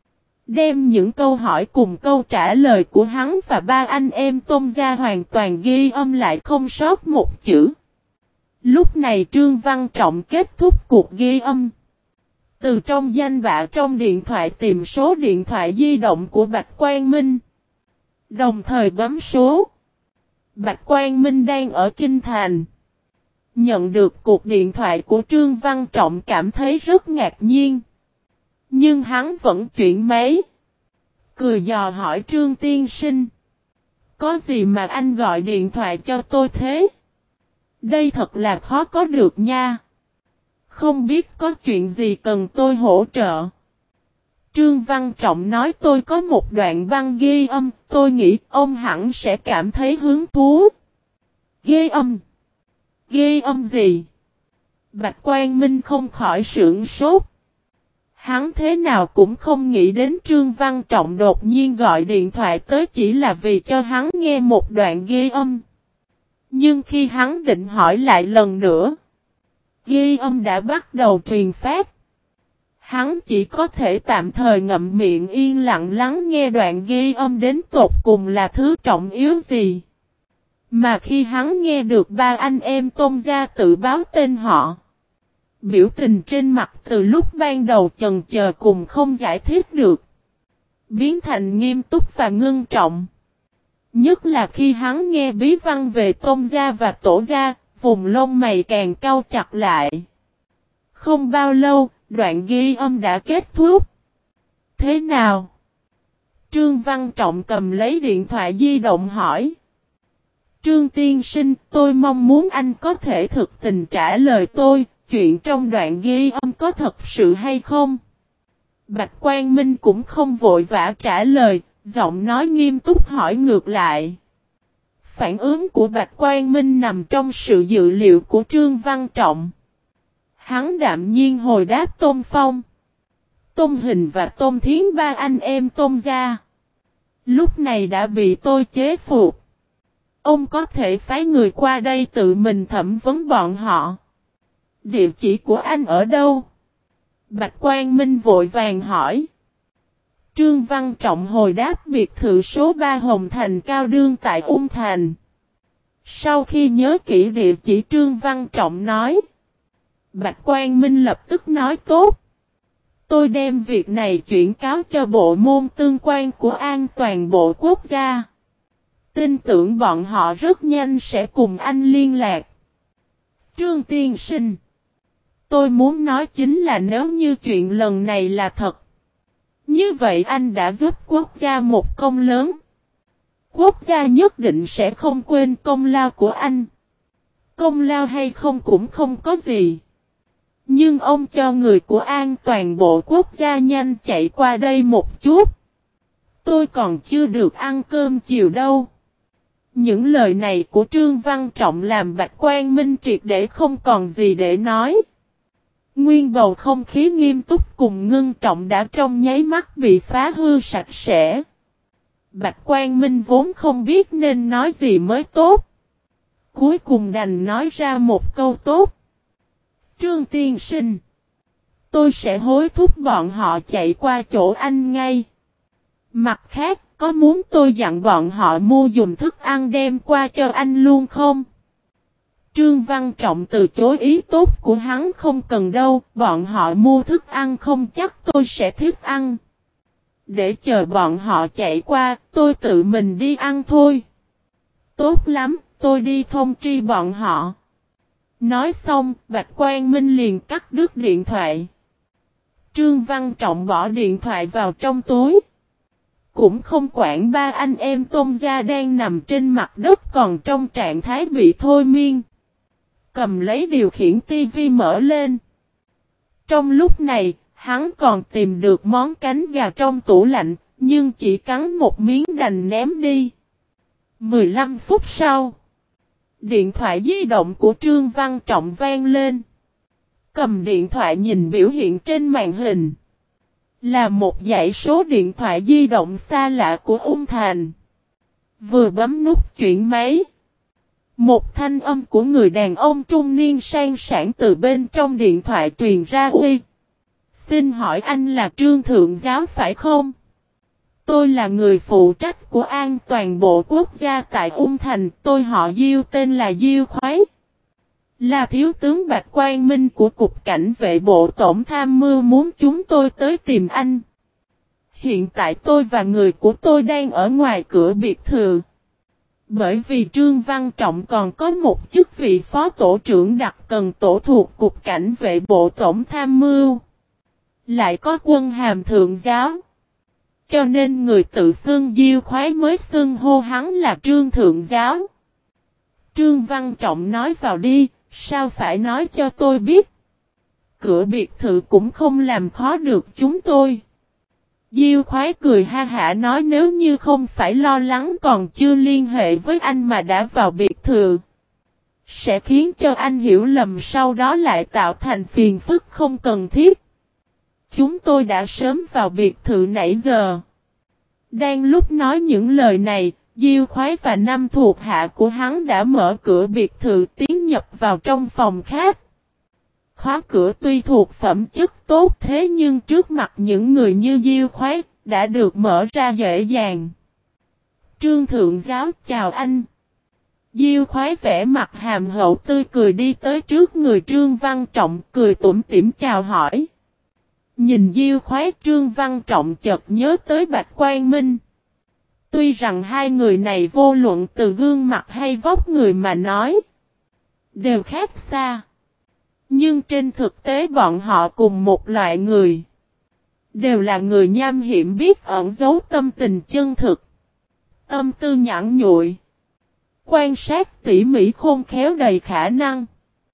đem những câu hỏi cùng câu trả lời của hắn và ba anh em Tôn gia hoàn toàn ghi âm lại không sót một chữ. Lúc này Trương Văn Trọng kết thúc cuộc ghi âm. Từ trong danh bạ trong điện thoại tìm số điện thoại di động của Bạch Quang Minh. Đồng thời bấm số. Bạch Quang Minh đang ở Kinh Thành. Nhận được cuộc điện thoại của Trương Văn Trọng cảm thấy rất ngạc nhiên. Nhưng hắn vẫn chuyển máy. Cười dò hỏi Trương tiên sinh. Có gì mà anh gọi điện thoại cho tôi thế? Đây thật là khó có được nha. Không biết có chuyện gì cần tôi hỗ trợ. Trương Văn Trọng nói tôi có một đoạn băng ghi âm, tôi nghĩ ông hẳn sẽ cảm thấy hứng thú. Ghi âm? Ghi âm gì? Bạch Quang Minh không khỏi sửng sốt. Hắn thế nào cũng không nghĩ đến Trương Văn Trọng đột nhiên gọi điện thoại tới chỉ là vì cho hắn nghe một đoạn ghi âm. Nhưng khi hắn định hỏi lại lần nữa, ghi âm đã bắt đầu truyền phát. Hắn chỉ có thể tạm thời ngậm miệng yên lặng lắng nghe đoạn ghi âm đến tột cùng là thứ trọng yếu gì. Mà khi hắn nghe được ba anh em Tôn gia tự báo tên họ, biểu tình trên mặt từ lúc ban đầu chần chờ cùng không giải thích được, biến thành nghiêm túc và ngưng trọng. Nhất là khi hắn nghe bí văn về Tôn gia và Tổ gia, vùng lông mày càng cau chặt lại. Không bao lâu, đoạn ghi âm đã kết thúc. Thế nào? Trương Văn Trọng cầm lấy điện thoại di động hỏi. Trương tiên sinh, tôi mong muốn anh có thể thực tình trả lời tôi, chuyện trong đoạn ghi âm có thật sự hay không? Bạch Quang Minh cũng không vội vã trả lời, giọng nói nghiêm túc hỏi ngược lại. Phản ứng của Bạch Quang Minh nằm trong sự dự liệu của Trương Văn Trọng. Hắn đạm nhiên hồi đáp Tôn Phong, Tôn Hình và Tôn Thiến ba anh em Tôn gia. Lúc này đã bị tôi chế phục. Ông có thể phái người qua đây tự mình thẩm vấn bọn họ. Địa chỉ của anh ở đâu? Bạch Quang Minh vội vàng hỏi. Trương Văn Trọng hồi đáp biệt thự số ba Hồng Thành Cao Đương tại Ung Thành. Sau khi nhớ kỹ địa chỉ Trương Văn Trọng nói, Bạch Quang Minh lập tức nói tốt. Tôi đem việc này chuyển cáo cho bộ môn tương quan của an toàn bộ quốc gia. Tin tưởng bọn họ rất nhanh sẽ cùng anh liên lạc. Trương tiên sinh, tôi muốn nói chính là nếu như chuyện lần này là thật, như vậy anh đã giúp quốc gia một công lớn. Quốc gia nhất định sẽ không quên công lao của anh. Công lao hay không cũng không có gì. Nhưng ông cho người của an toàn bộ quốc gia nhanh chạy qua đây một chút. Tôi còn chưa được ăn cơm chiều đâu. Những lời này của Trương Văn Trọng làm Bạch Quang Minh triệt để không còn gì để nói. Nguyên bầu không khí nghiêm túc cùng ngưng trọng đã trong nháy mắt bị phá hư sạch sẽ. Bạch Quang Minh vốn không biết nên nói gì mới tốt. Cuối cùng đành nói ra một câu tốt. Trương tiên sinh, tôi sẽ hối thúc bọn họ chạy qua chỗ anh ngay. Mặt khác, có muốn tôi dặn bọn họ mua dùng thức ăn đem qua cho anh luôn không? Trương Văn Trọng từ chối ý tốt của hắn không cần đâu, bọn họ mua thức ăn không chắc tôi sẽ thích ăn. Để chờ bọn họ chạy qua, tôi tự mình đi ăn thôi. Tốt lắm, tôi đi thông tri bọn họ. Nói xong, Bạch Quang Minh liền cắt đứt điện thoại. Trương Văn Trọng bỏ điện thoại vào trong túi. Cũng không quản ba anh em Tôn gia đang nằm trên mặt đất còn trong trạng thái bị thôi miên. Cầm lấy điều khiển tivi mở lên. Trong lúc này, hắn còn tìm được món cánh gà trong tủ lạnh, nhưng chỉ cắn một miếng đành ném đi. mười lăm phút sau, điện thoại di động của Trương Văn Trọng vang lên. Cầm điện thoại nhìn biểu hiện trên màn hình. Là một dãy số điện thoại di động xa lạ của Ung Thành. Vừa bấm nút chuyển máy, một thanh âm của người đàn ông trung niên sang sảng từ bên trong điện thoại truyền ra. Uy, xin hỏi anh là Trương Thượng Giáo phải không? Tôi là người phụ trách của an toàn bộ quốc gia tại Ung Thành, tôi họ Diêu tên là Diêu Khoái. Là thiếu tướng Bạch Quang Minh của Cục Cảnh vệ Bộ Tổng Tham mưu muốn chúng tôi tới tìm anh. Hiện tại tôi và người của tôi đang ở ngoài cửa biệt thự. Bởi vì Trương Văn Trọng còn có một chức vị phó tổ trưởng đặc cần tổ thuộc Cục Cảnh vệ Bộ Tổng Tham mưu. Lại có quân hàm thượng giáo. Cho nên người tự xưng Diêu Khoái mới xưng hô hắn là Trương Thượng Giáo. Trương Văn Trọng nói vào đi, sao phải nói cho tôi biết. Cửa biệt thự cũng không làm khó được chúng tôi. Diêu khoái cười ha hả nói nếu như không phải lo lắng còn chưa liên hệ với anh mà đã vào biệt thự. Sẽ khiến cho anh hiểu lầm sau đó lại tạo thành phiền phức không cần thiết. Chúng tôi đã sớm vào biệt thự nãy giờ. Đang lúc nói những lời này, Diêu khoái và năm thuộc hạ của hắn đã mở cửa biệt thự tiến nhập vào trong phòng khách. Khóa cửa tuy thuộc phẩm chất tốt thế nhưng trước mặt những người như Diêu khoái đã được mở ra dễ dàng. Trương thượng giáo chào anh. Diêu khoái vẽ mặt hàm hậu tươi cười đi tới trước người Trương Văn Trọng cười tủm tỉm chào hỏi. Nhìn Diêu khoái Trương Văn Trọng chợt nhớ tới Bạch Quang Minh. Tuy rằng hai người này vô luận từ gương mặt hay vóc người mà nói đều khác xa. Nhưng trên thực tế bọn họ cùng một loại người. Đều là người nham hiểm biết ẩn giấu tâm tình chân thực. Tâm tư nhẵn nhụi. Quan sát tỉ mỉ khôn khéo đầy khả năng.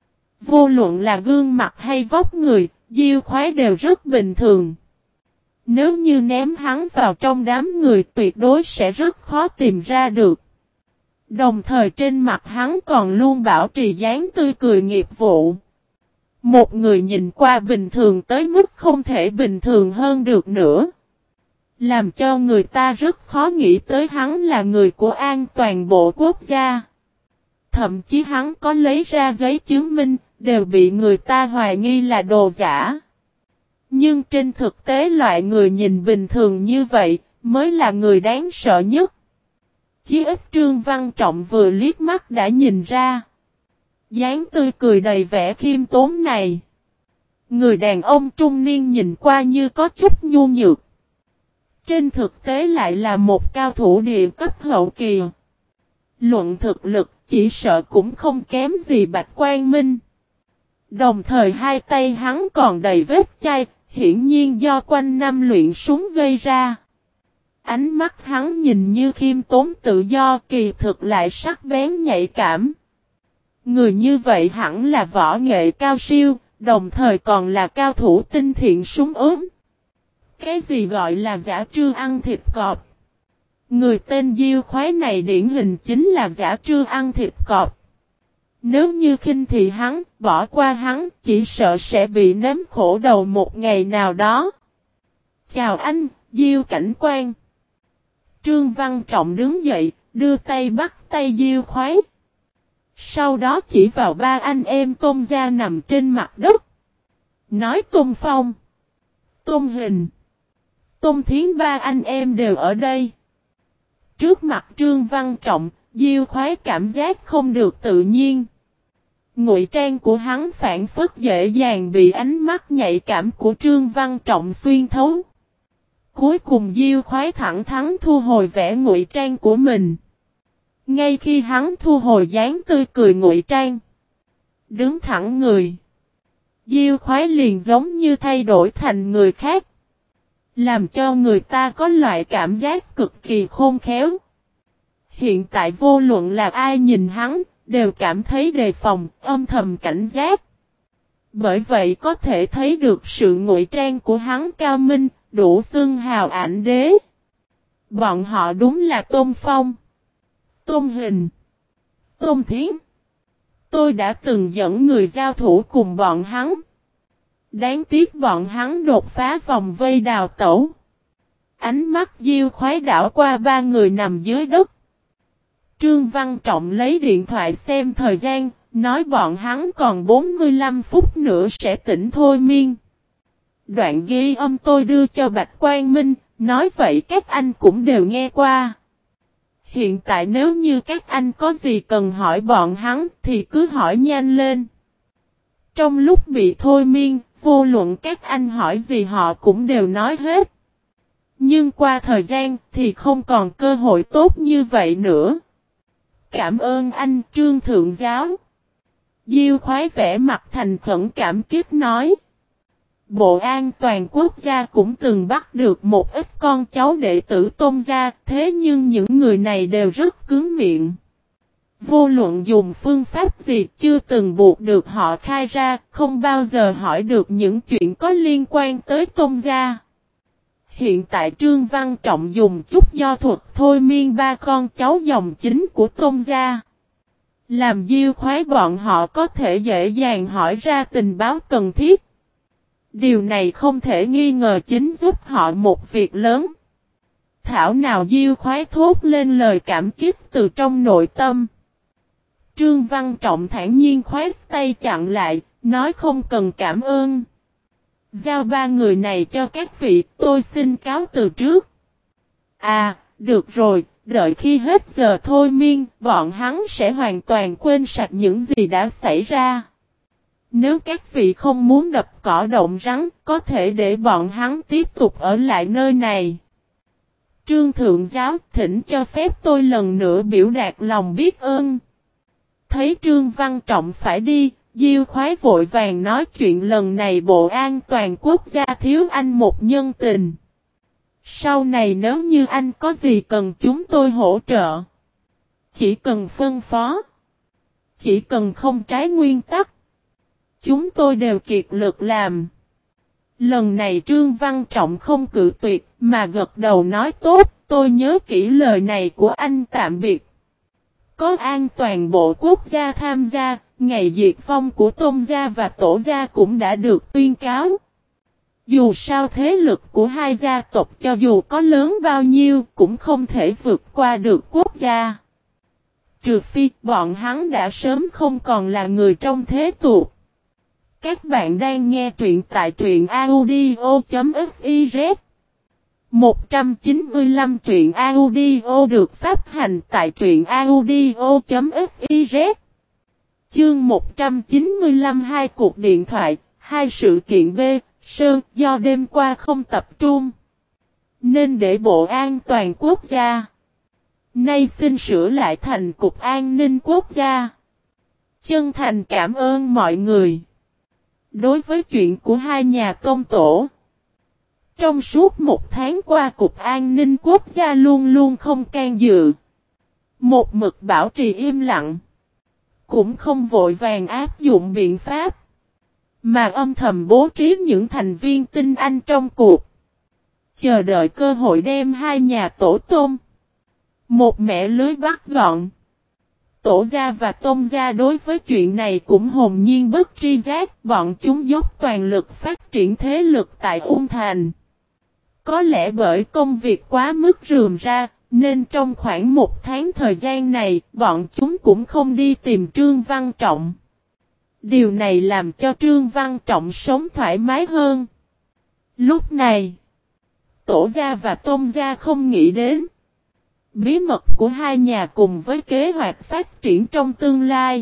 Vô luận là gương mặt hay vóc người, Diêu khoái đều rất bình thường. Nếu như ném hắn vào trong đám người tuyệt đối sẽ rất khó tìm ra được. Đồng thời trên mặt hắn còn luôn bảo trì dáng tươi cười nghiệp vụ. Một người nhìn qua bình thường tới mức không thể bình thường hơn được nữa. Làm cho người ta rất khó nghĩ tới hắn là người của an toàn bộ quốc gia. Thậm chí hắn có lấy ra giấy chứng minh, đều bị người ta hoài nghi là đồ giả. Nhưng trên thực tế loại người nhìn bình thường như vậy, mới là người đáng sợ nhất. Chí ít Trương Văn Trọng vừa liếc mắt đã nhìn ra. Dáng tươi cười đầy vẻ khiêm tốn này. Người đàn ông trung niên nhìn qua như có chút nhu nhược. Trên thực tế lại là một cao thủ địa cấp hậu kỳ. Luận thực lực chỉ sợ cũng không kém gì Bạch Quang Minh. Đồng thời hai tay hắn còn đầy vết chai, hiển nhiên do quanh năm luyện súng gây ra. Ánh mắt hắn nhìn như khiêm tốn tự do kỳ thực lại sắc bén nhạy cảm. Người như vậy hẳn là võ nghệ cao siêu, đồng thời còn là cao thủ tinh thiện súng ốm. Cái gì gọi là giả trư ăn thịt cọp? Người tên Diêu khoái này điển hình chính là giả trư ăn thịt cọp. Nếu như khinh thị hắn, bỏ qua hắn, chỉ sợ sẽ bị nếm khổ đầu một ngày nào đó. Chào anh, Diêu cảnh quan. Trương Văn Trọng đứng dậy, đưa tay bắt tay Diêu khoái. Sau đó chỉ vào ba anh em Tôn gia nằm trên mặt đất. Nói Tôn Phong, Tôn Hình, Tôn Thiến ba anh em đều ở đây. Trước mặt Trương Văn Trọng, Diêu khoái cảm giác không được tự nhiên. Ngụy trang của hắn phản phất dễ dàng bị ánh mắt nhạy cảm của Trương Văn Trọng xuyên thấu. Cuối cùng Diêu khoái thẳng thắn thu hồi vẻ ngụy trang của mình. Ngay khi hắn thu hồi dáng tươi cười ngụy trang, đứng thẳng người, Diêu khoái liền giống như thay đổi thành người khác. Làm cho người ta có loại cảm giác cực kỳ khôn khéo. Hiện tại vô luận là ai nhìn hắn, đều cảm thấy đề phòng, âm thầm cảnh giác. Bởi vậy có thể thấy được sự ngụy trang của hắn cao minh, đủ xưng hào ảnh đế. Bọn họ đúng là Tôn Phong, Tôn Hình, Tôn Thiến. Tôi đã từng dẫn người giao thủ cùng bọn hắn. Đáng tiếc bọn hắn đột phá vòng vây đào tẩu. Ánh mắt Diêu khoái đảo qua ba người nằm dưới đất. Trương Văn Trọng lấy điện thoại xem thời gian, nói bọn hắn còn bốn mươi lăm phút nữa sẽ tỉnh thôi miên. Đoạn ghi âm tôi đưa cho Bạch Quang Minh, nói vậy các anh cũng đều nghe qua. Hiện tại nếu như các anh có gì cần hỏi bọn hắn thì cứ hỏi nhanh lên. Trong lúc bị thôi miên, vô luận các anh hỏi gì họ cũng đều nói hết. Nhưng qua thời gian thì không còn cơ hội tốt như vậy nữa. Cảm ơn anh Trương Thượng Giáo. Diêu khoái vẽ mặt thành khẩn cảm kích nói. Bộ An toàn quốc gia cũng từng bắt được một ít con cháu đệ tử Tôn gia, thế nhưng những người này đều rất cứng miệng. Vô luận dùng phương pháp gì chưa từng buộc được họ khai ra, không bao giờ hỏi được những chuyện có liên quan tới Tôn gia. hiện tại Trương Văn Trọng dùng chút do thuật thôi miên ba con cháu dòng chính của Tôn gia. Làm Diêu khoái bọn họ có thể dễ dàng hỏi ra tình báo cần thiết. Điều này không thể nghi ngờ chính giúp họ một việc lớn. Thảo nào Diêu khoái thốt lên lời cảm kích từ trong nội tâm. Trương Văn Trọng thản nhiên khoát tay chặn lại, nói không cần cảm ơn. Giao ba người này cho các vị, tôi xin cáo từ trước. À, được rồi, đợi khi hết giờ thôi miên, bọn hắn sẽ hoàn toàn quên sạch những gì đã xảy ra. Nếu các vị không muốn đập cỏ động rắn, có thể để bọn hắn tiếp tục ở lại nơi này. Trương Thượng Giáo thỉnh cho phép tôi lần nữa biểu đạt lòng biết ơn. Thấy Trương Văn Trọng phải đi, Diêu khoái vội vàng nói chuyện lần này Bộ An toàn quốc gia thiếu anh một nhân tình. Sau này nếu như anh có gì cần chúng tôi hỗ trợ, chỉ cần phân phó, chỉ cần không trái nguyên tắc, chúng tôi đều kiệt lực làm. Lần này Trương Văn Trọng không cự tuyệt mà gật đầu nói tốt, tôi nhớ kỹ lời này của anh, tạm biệt. Có an toàn bộ quốc gia tham gia, ngày diệt vong của Tôn gia và Tổ gia cũng đã được tuyên cáo. Dù sao thế lực của hai gia tộc cho dù có lớn bao nhiêu cũng không thể vượt qua được quốc gia. Trừ phi bọn hắn đã sớm không còn là người trong thế tục. Các bạn đang nghe truyện tại truyện audio.fiz. một trăm chín mươi lăm truyện audio được phát hành tại truyện audio.fiz. Chương một trăm chín mươi lăm hai cuộc điện thoại, hai sự kiện B, Sơn do đêm qua không tập trung. Nên để Bộ An toàn quốc gia. Nay xin sửa lại thành Cục An ninh quốc gia. Chân thành cảm ơn mọi người. Đối với chuyện của hai nhà công tổ, trong suốt một tháng qua Cục An ninh quốc gia luôn luôn không can dự. Một mực bảo trì im lặng. Cũng không vội vàng áp dụng biện pháp. Mà âm thầm bố trí những thành viên tinh anh trong cuộc. Chờ đợi cơ hội đem hai nhà tổ tôm. Một mẻ lưới bắt gọn. Tổ gia và Tôn gia đối với chuyện này cũng hồn nhiên bất tri giác. Bọn chúng dốc toàn lực phát triển thế lực tại Ung Thành. Có lẽ bởi công việc quá mức rườm ra, nên trong khoảng một tháng thời gian này, bọn chúng cũng không đi tìm Trương Văn Trọng. Điều này làm cho Trương Văn Trọng sống thoải mái hơn. Lúc này, Tổ gia và Tôn gia không nghĩ đến bí mật của hai nhà cùng với kế hoạch phát triển trong tương lai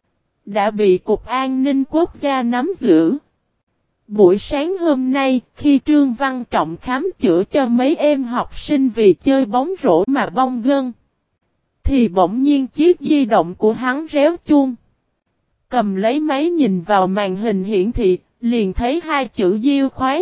đã bị Cục An ninh quốc gia nắm giữ. Buổi sáng hôm nay, khi Trương Văn Trọng khám chữa cho mấy em học sinh vì chơi bóng rổ mà bong gân, thì bỗng nhiên chiếc di động của hắn réo chuông. Cầm lấy máy nhìn vào màn hình hiển thị, liền thấy hai chữ Diêu khoái.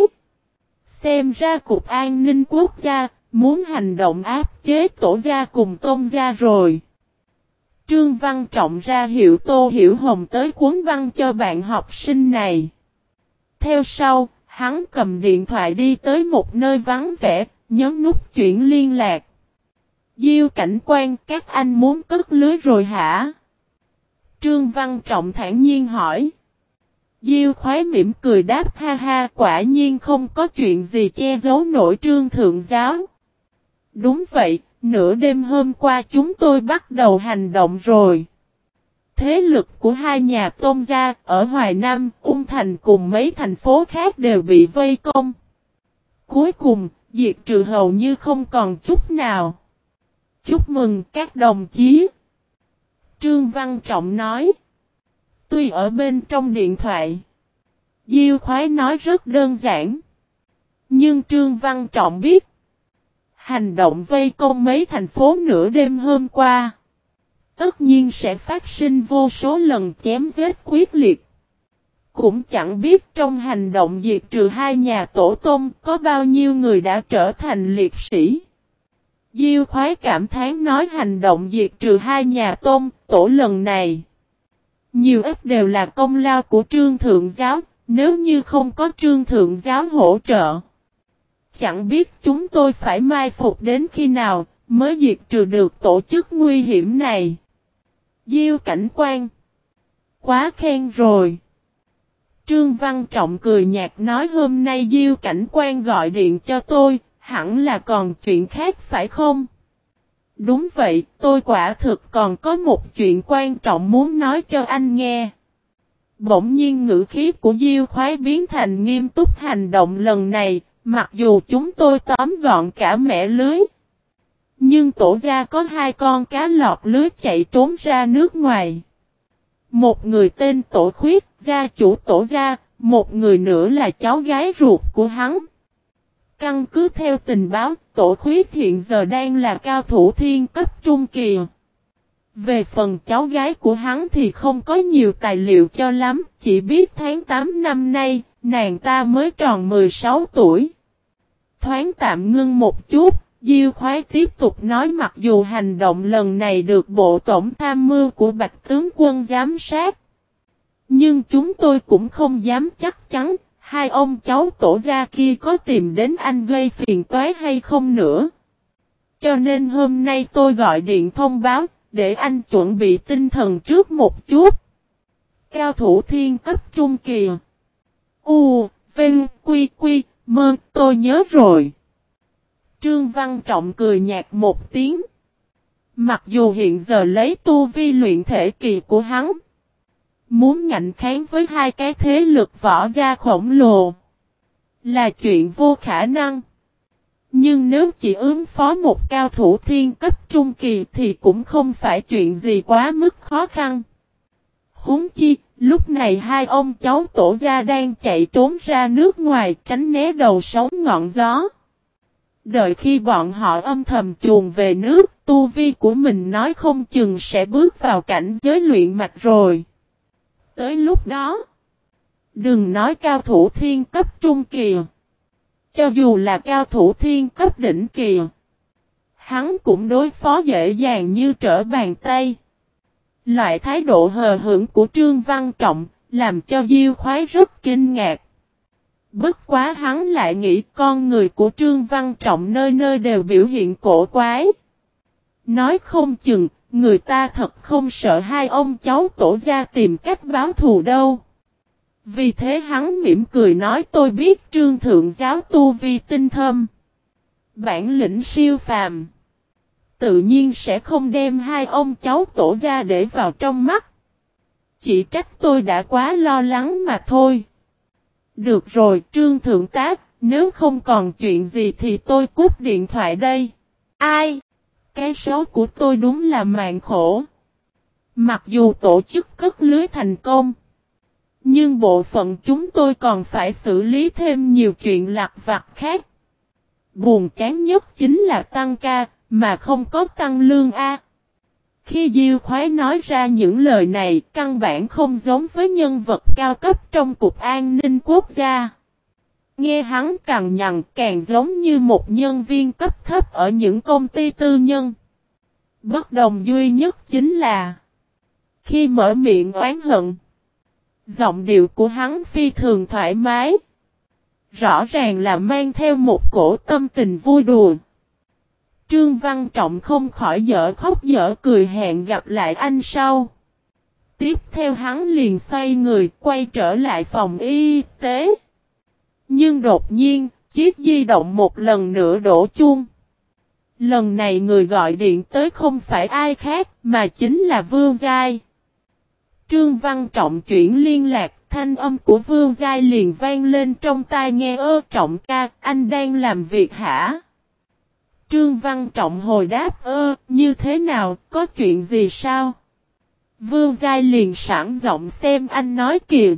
Xem ra Cục An ninh quốc gia muốn hành động áp chế Tổ gia cùng Tôn gia rồi. Trương Văn Trọng ra hiệu Tô Hiểu Hồng tới cuốn băng cho bạn học sinh này. Theo sau, hắn cầm điện thoại đi tới một nơi vắng vẻ, nhấn nút chuyển liên lạc. Diêu cảnh quan, các anh muốn cất lưới rồi hả? Trương Văn Trọng thản nhiên hỏi. Diêu khoái mỉm cười đáp ha ha, quả nhiên không có chuyện gì che giấu nổi Trương Thượng Giáo. Đúng vậy, nửa đêm hôm qua chúng tôi bắt đầu hành động rồi. Thế lực của hai nhà Tôn gia ở Hoài Nam, Ung Thành cùng mấy thành phố khác đều bị vây công. Cuối cùng, diệt trừ hầu như không còn chút nào. Chúc mừng các đồng chí. Trương Văn Trọng nói. Tuy ở bên trong điện thoại, Diêu khoái nói rất đơn giản. Nhưng Trương Văn Trọng biết, hành động vây công mấy thành phố nửa đêm hôm qua, tất nhiên sẽ phát sinh vô số lần chém giết quyết liệt. Cũng chẳng biết trong hành động diệt trừ hai nhà tổ tông có bao nhiêu người đã trở thành liệt sĩ. Diêu khoái cảm thán nói hành động diệt trừ hai nhà tôn, tổ lần này. Nhiều ít đều là công lao của Trương Thượng Giáo, nếu như không có Trương Thượng Giáo hỗ trợ, chẳng biết chúng tôi phải mai phục đến khi nào mới diệt trừ được tổ chức nguy hiểm này. Diêu cảnh quan. Quá khen rồi. Trương Văn Trọng cười nhạt nói hôm nay Diêu cảnh quan gọi điện cho tôi, hẳn là còn chuyện khác phải không? Đúng vậy, tôi quả thực còn có một chuyện quan trọng muốn nói cho anh nghe. Bỗng nhiên ngữ khí của Diêu Khoái biến thành nghiêm túc hành động lần này, mặc dù chúng tôi tóm gọn cả mẻ lưới. Nhưng tổ gia có hai con cá lọt lưới chạy trốn ra nước ngoài. Một người tên Tổ Khuyết, gia chủ tổ gia, một người nữa là cháu gái ruột của hắn. Căn cứ theo tình báo, Tổ Khuyết hiện giờ đang là cao thủ thiên cấp trung kỳ. Về phần cháu gái của hắn thì không có nhiều tài liệu cho lắm, chỉ biết tháng tám năm nay, nàng ta mới tròn mười sáu tuổi. Thoáng tạm ngưng một chút, Diêu Khoái tiếp tục nói mặc dù hành động lần này được Bộ Tổng tham mưu của Bạch Tướng Quân giám sát. Nhưng chúng tôi cũng không dám chắc chắn, hai ông cháu tổ gia kia có tìm đến anh gây phiền toái hay không nữa. Cho nên hôm nay tôi gọi điện thông báo, để anh chuẩn bị tinh thần trước một chút. Cao thủ thiên cấp trung kỳ. U, Vinh, Quy, Quy, Mơ, tôi nhớ rồi. Trương Văn Trọng cười nhạt một tiếng. Mặc dù hiện giờ lấy tu vi luyện thể kỳ của hắn, muốn ngạnh kháng với hai cái thế lực võ gia khổng lồ là chuyện vô khả năng. Nhưng nếu chỉ ứng phó một cao thủ thiên cấp trung kỳ thì cũng không phải chuyện gì quá mức khó khăn. Huống chi, lúc này hai ông cháu tổ gia đang chạy trốn ra nước ngoài tránh né đầu sóng ngọn gió. Đợi khi bọn họ âm thầm chuồn về nước, tu vi của mình nói không chừng sẽ bước vào cảnh giới luyện mạch rồi. Tới lúc đó, đừng nói cao thủ thiên cấp trung kỳ. Cho dù là cao thủ thiên cấp đỉnh kỳ, hắn cũng đối phó dễ dàng như trở bàn tay. Loại thái độ hờ hững của Trương Văn Trọng làm cho Diêu Khoái rất kinh ngạc. Bất quá hắn lại nghĩ con người của Trương Văn Trọng nơi nơi đều biểu hiện cổ quái. Nói không chừng, người ta thật không sợ hai ông cháu tổ gia tìm cách báo thù đâu. Vì thế hắn mỉm cười nói tôi biết Trương Thượng Giáo tu vi tinh thâm, bản lĩnh siêu phàm, tự nhiên sẽ không đem hai ông cháu tổ gia để vào trong mắt. Chỉ trách tôi đã quá lo lắng mà thôi. Được rồi Trương Thượng Tác, nếu không còn chuyện gì thì tôi cúp điện thoại đây. Ai? Cái số của tôi đúng là mạng khổ. Mặc dù tổ chức cất lưới thành công, nhưng bộ phận chúng tôi còn phải xử lý thêm nhiều chuyện lặt vặt khác. Buồn chán nhất chính là tăng ca, mà không có tăng lương A. Khi Diêu Khoái nói ra những lời này, căn bản không giống với nhân vật cao cấp trong Cục An ninh Quốc gia. Nghe hắn cằn nhằn càng giống như một nhân viên cấp thấp ở những công ty tư nhân. Bất đồng duy nhất chính là khi mở miệng oán hận, giọng điệu của hắn phi thường thoải mái. Rõ ràng là mang theo một cổ tâm tình vui đùa. Trương Văn Trọng không khỏi dở khóc dở cười hẹn gặp lại anh sau. Tiếp theo hắn liền xoay người quay trở lại phòng y tế. Nhưng đột nhiên, chiếc di động một lần nữa đổ chuông. Lần này người gọi điện tới không phải ai khác mà chính là Vương Giai. Trương Văn Trọng chuyển liên lạc, thanh âm của Vương Giai liền vang lên trong tai nghe ơ Trọng ca, anh đang làm việc hả? Trương Văn Trọng hồi đáp ơ, như thế nào, có chuyện gì sao? Vương Giai liền sẵn giọng xem anh nói kìa.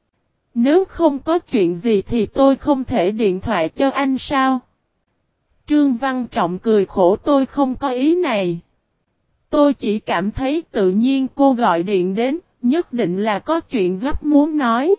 Nếu không có chuyện gì thì tôi không thể điện thoại cho anh sao? Trương Văn Trọng cười khổ tôi không có ý này. Tôi chỉ cảm thấy tự nhiên cô gọi điện đến, nhất định là có chuyện gấp muốn nói.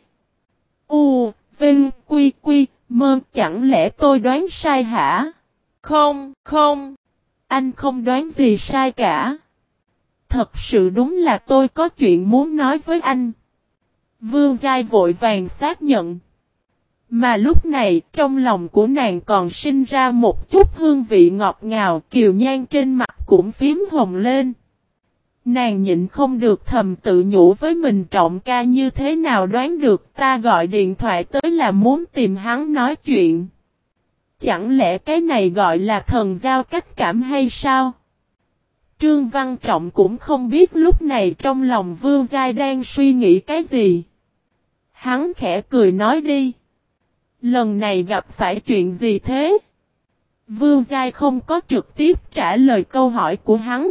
U, Vinh, Quy, Quy, Mơ, chẳng lẽ tôi đoán sai hả? Không, không. Anh không đoán gì sai cả. Thật sự đúng là tôi có chuyện muốn nói với anh. Vương Giai vội vàng xác nhận. Mà lúc này, trong lòng của nàng còn sinh ra một chút hương vị ngọt ngào, kiều nhan trên mặt cũng phím hồng lên. Nàng nhịn không được thầm tự nhủ với mình Trọng ca như thế nào đoán được ta gọi điện thoại tới là muốn tìm hắn nói chuyện. Chẳng lẽ cái này gọi là thần giao cách cảm hay sao? Trương Văn Trọng cũng không biết lúc này trong lòng Vương Giai đang suy nghĩ cái gì. Hắn khẽ cười nói đi. Lần này gặp phải chuyện gì thế? Vương Giai không có trực tiếp trả lời câu hỏi của hắn.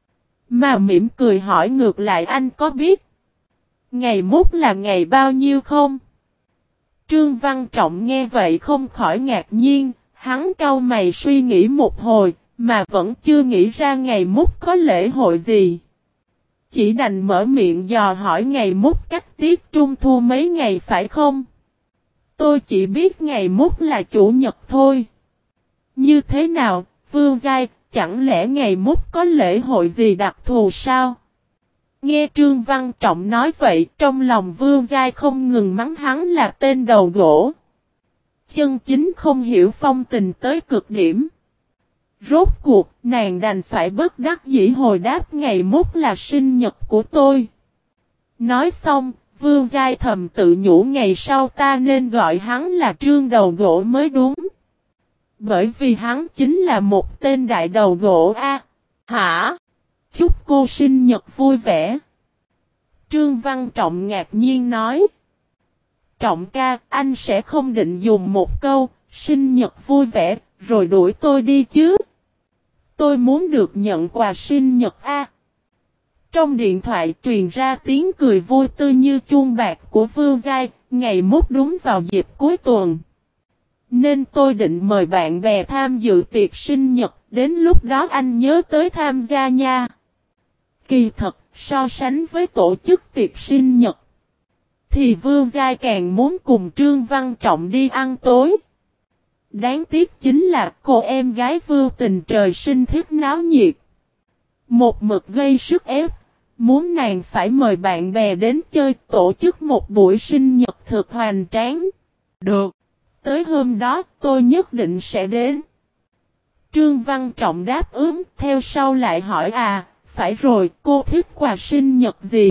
Mà mỉm cười hỏi ngược lại anh có biết ngày mốt là ngày bao nhiêu không? Trương Văn Trọng nghe vậy không khỏi ngạc nhiên, hắn cau mày suy nghĩ một hồi, mà vẫn chưa nghĩ ra ngày mốt có lễ hội gì. Chỉ đành mở miệng dò hỏi ngày mốt cách tiết trung thu mấy ngày phải không? Tôi chỉ biết ngày mốt là chủ nhật thôi. Như thế nào, Vương Giai, chẳng lẽ ngày mốt có lễ hội gì đặc thù sao? Nghe Trương Văn Trọng nói vậy, trong lòng Vương Giai không ngừng mắng hắn là tên đầu gỗ. Chân chính không hiểu phong tình tới cực điểm. Rốt cuộc, nàng đành phải bất đắc dĩ hồi đáp ngày mốt là sinh nhật của tôi. Nói xong, Vương Giai thầm tự nhủ ngày sau ta nên gọi hắn là Trương đầu gỗ mới đúng. Bởi vì hắn chính là một tên đại đầu gỗ a. Hả? Chúc cô sinh nhật vui vẻ. Trương Văn Trọng ngạc nhiên nói. Trọng ca, anh sẽ không định dùng một câu, sinh nhật vui vẻ, rồi đuổi tôi đi chứ. Tôi muốn được nhận quà sinh nhật a. Trong điện thoại truyền ra tiếng cười vui tươi như chuông bạc của Vương Giai, ngày mốt đúng vào dịp cuối tuần. Nên tôi định mời bạn bè tham dự tiệc sinh nhật, đến lúc đó anh nhớ tới tham gia nha. Kỳ thật, so sánh với tổ chức tiệc sinh nhật, thì Vương Giai càng muốn cùng Trương Văn Trọng đi ăn tối. Đáng tiếc chính là cô em gái Vương Tình trời sinh thích náo nhiệt. Một mực gây sức ép, muốn nàng phải mời bạn bè đến chơi tổ chức một buổi sinh nhật thực hoành tráng. Được, tới hôm đó tôi nhất định sẽ đến. Trương Văn Trọng đáp ứng, theo sau lại hỏi à, phải rồi, cô thích quà sinh nhật gì?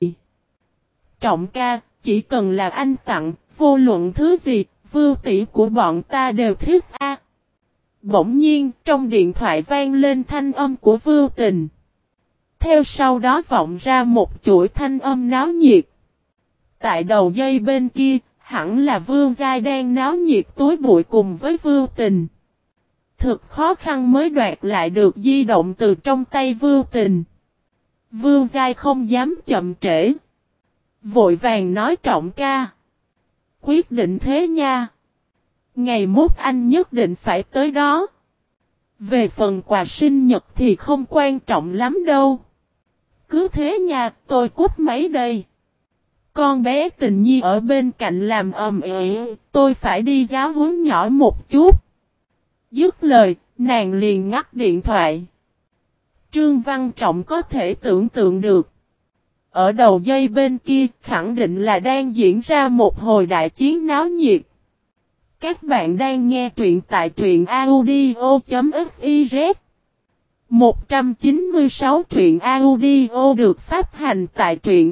Trọng ca, chỉ cần là anh tặng, vô luận thứ gì, Vưu tỷ của bọn ta đều thích a. À. Bỗng nhiên, trong điện thoại vang lên thanh âm của Vưu Tình. Theo sau đó vọng ra một chuỗi thanh âm náo nhiệt. Tại đầu dây bên kia, hẳn là Vương Giai đang náo nhiệt túi bụi cùng với Vưu Tình. Thực khó khăn mới đoạt lại được di động từ trong tay Vưu Tình. Vương Giai không dám chậm trễ. Vội vàng nói Trọng ca. Quyết định thế nha. Ngày mốt anh nhất định phải tới đó. Về phần quà sinh nhật thì không quan trọng lắm đâu. Cứ thế nha, tôi cúp máy đây. Con bé Tình Nhi ở bên cạnh làm ầm ĩ, tôi phải đi giáo huấn nhỏ một chút. Dứt lời, nàng liền ngắt điện thoại. Trương Văn Trọng có thể tưởng tượng được. Ở đầu dây bên kia khẳng định là đang diễn ra một hồi đại chiến náo nhiệt. Các bạn đang nghe truyện tại truyện audio.fiz. một trăm chín mươi sáu truyện audio được phát hành tại truyện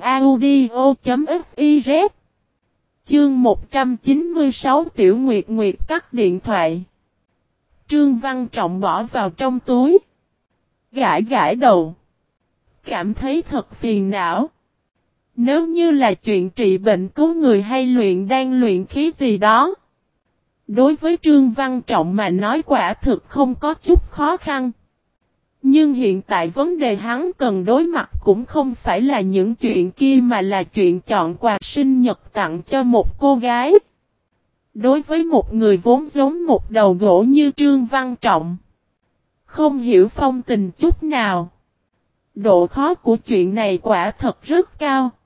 audio.fiz. Chương một trăm chín mươi sáu Tiểu Nguyệt Nguyệt cắt điện thoại. Trương Văn Trọng bỏ vào trong túi. Gãi gãi đầu. Cảm thấy thật phiền não. Nếu như là chuyện trị bệnh cứu người hay luyện đan luyện khí gì đó. Đối với Trương Văn Trọng mà nói quả thực không có chút khó khăn. Nhưng hiện tại vấn đề hắn cần đối mặt cũng không phải là những chuyện kia mà là chuyện chọn quà sinh nhật tặng cho một cô gái. Đối với một người vốn giống một đầu gỗ như Trương Văn Trọng. Không hiểu phong tình chút nào. Độ khó của chuyện này quả thật rất cao.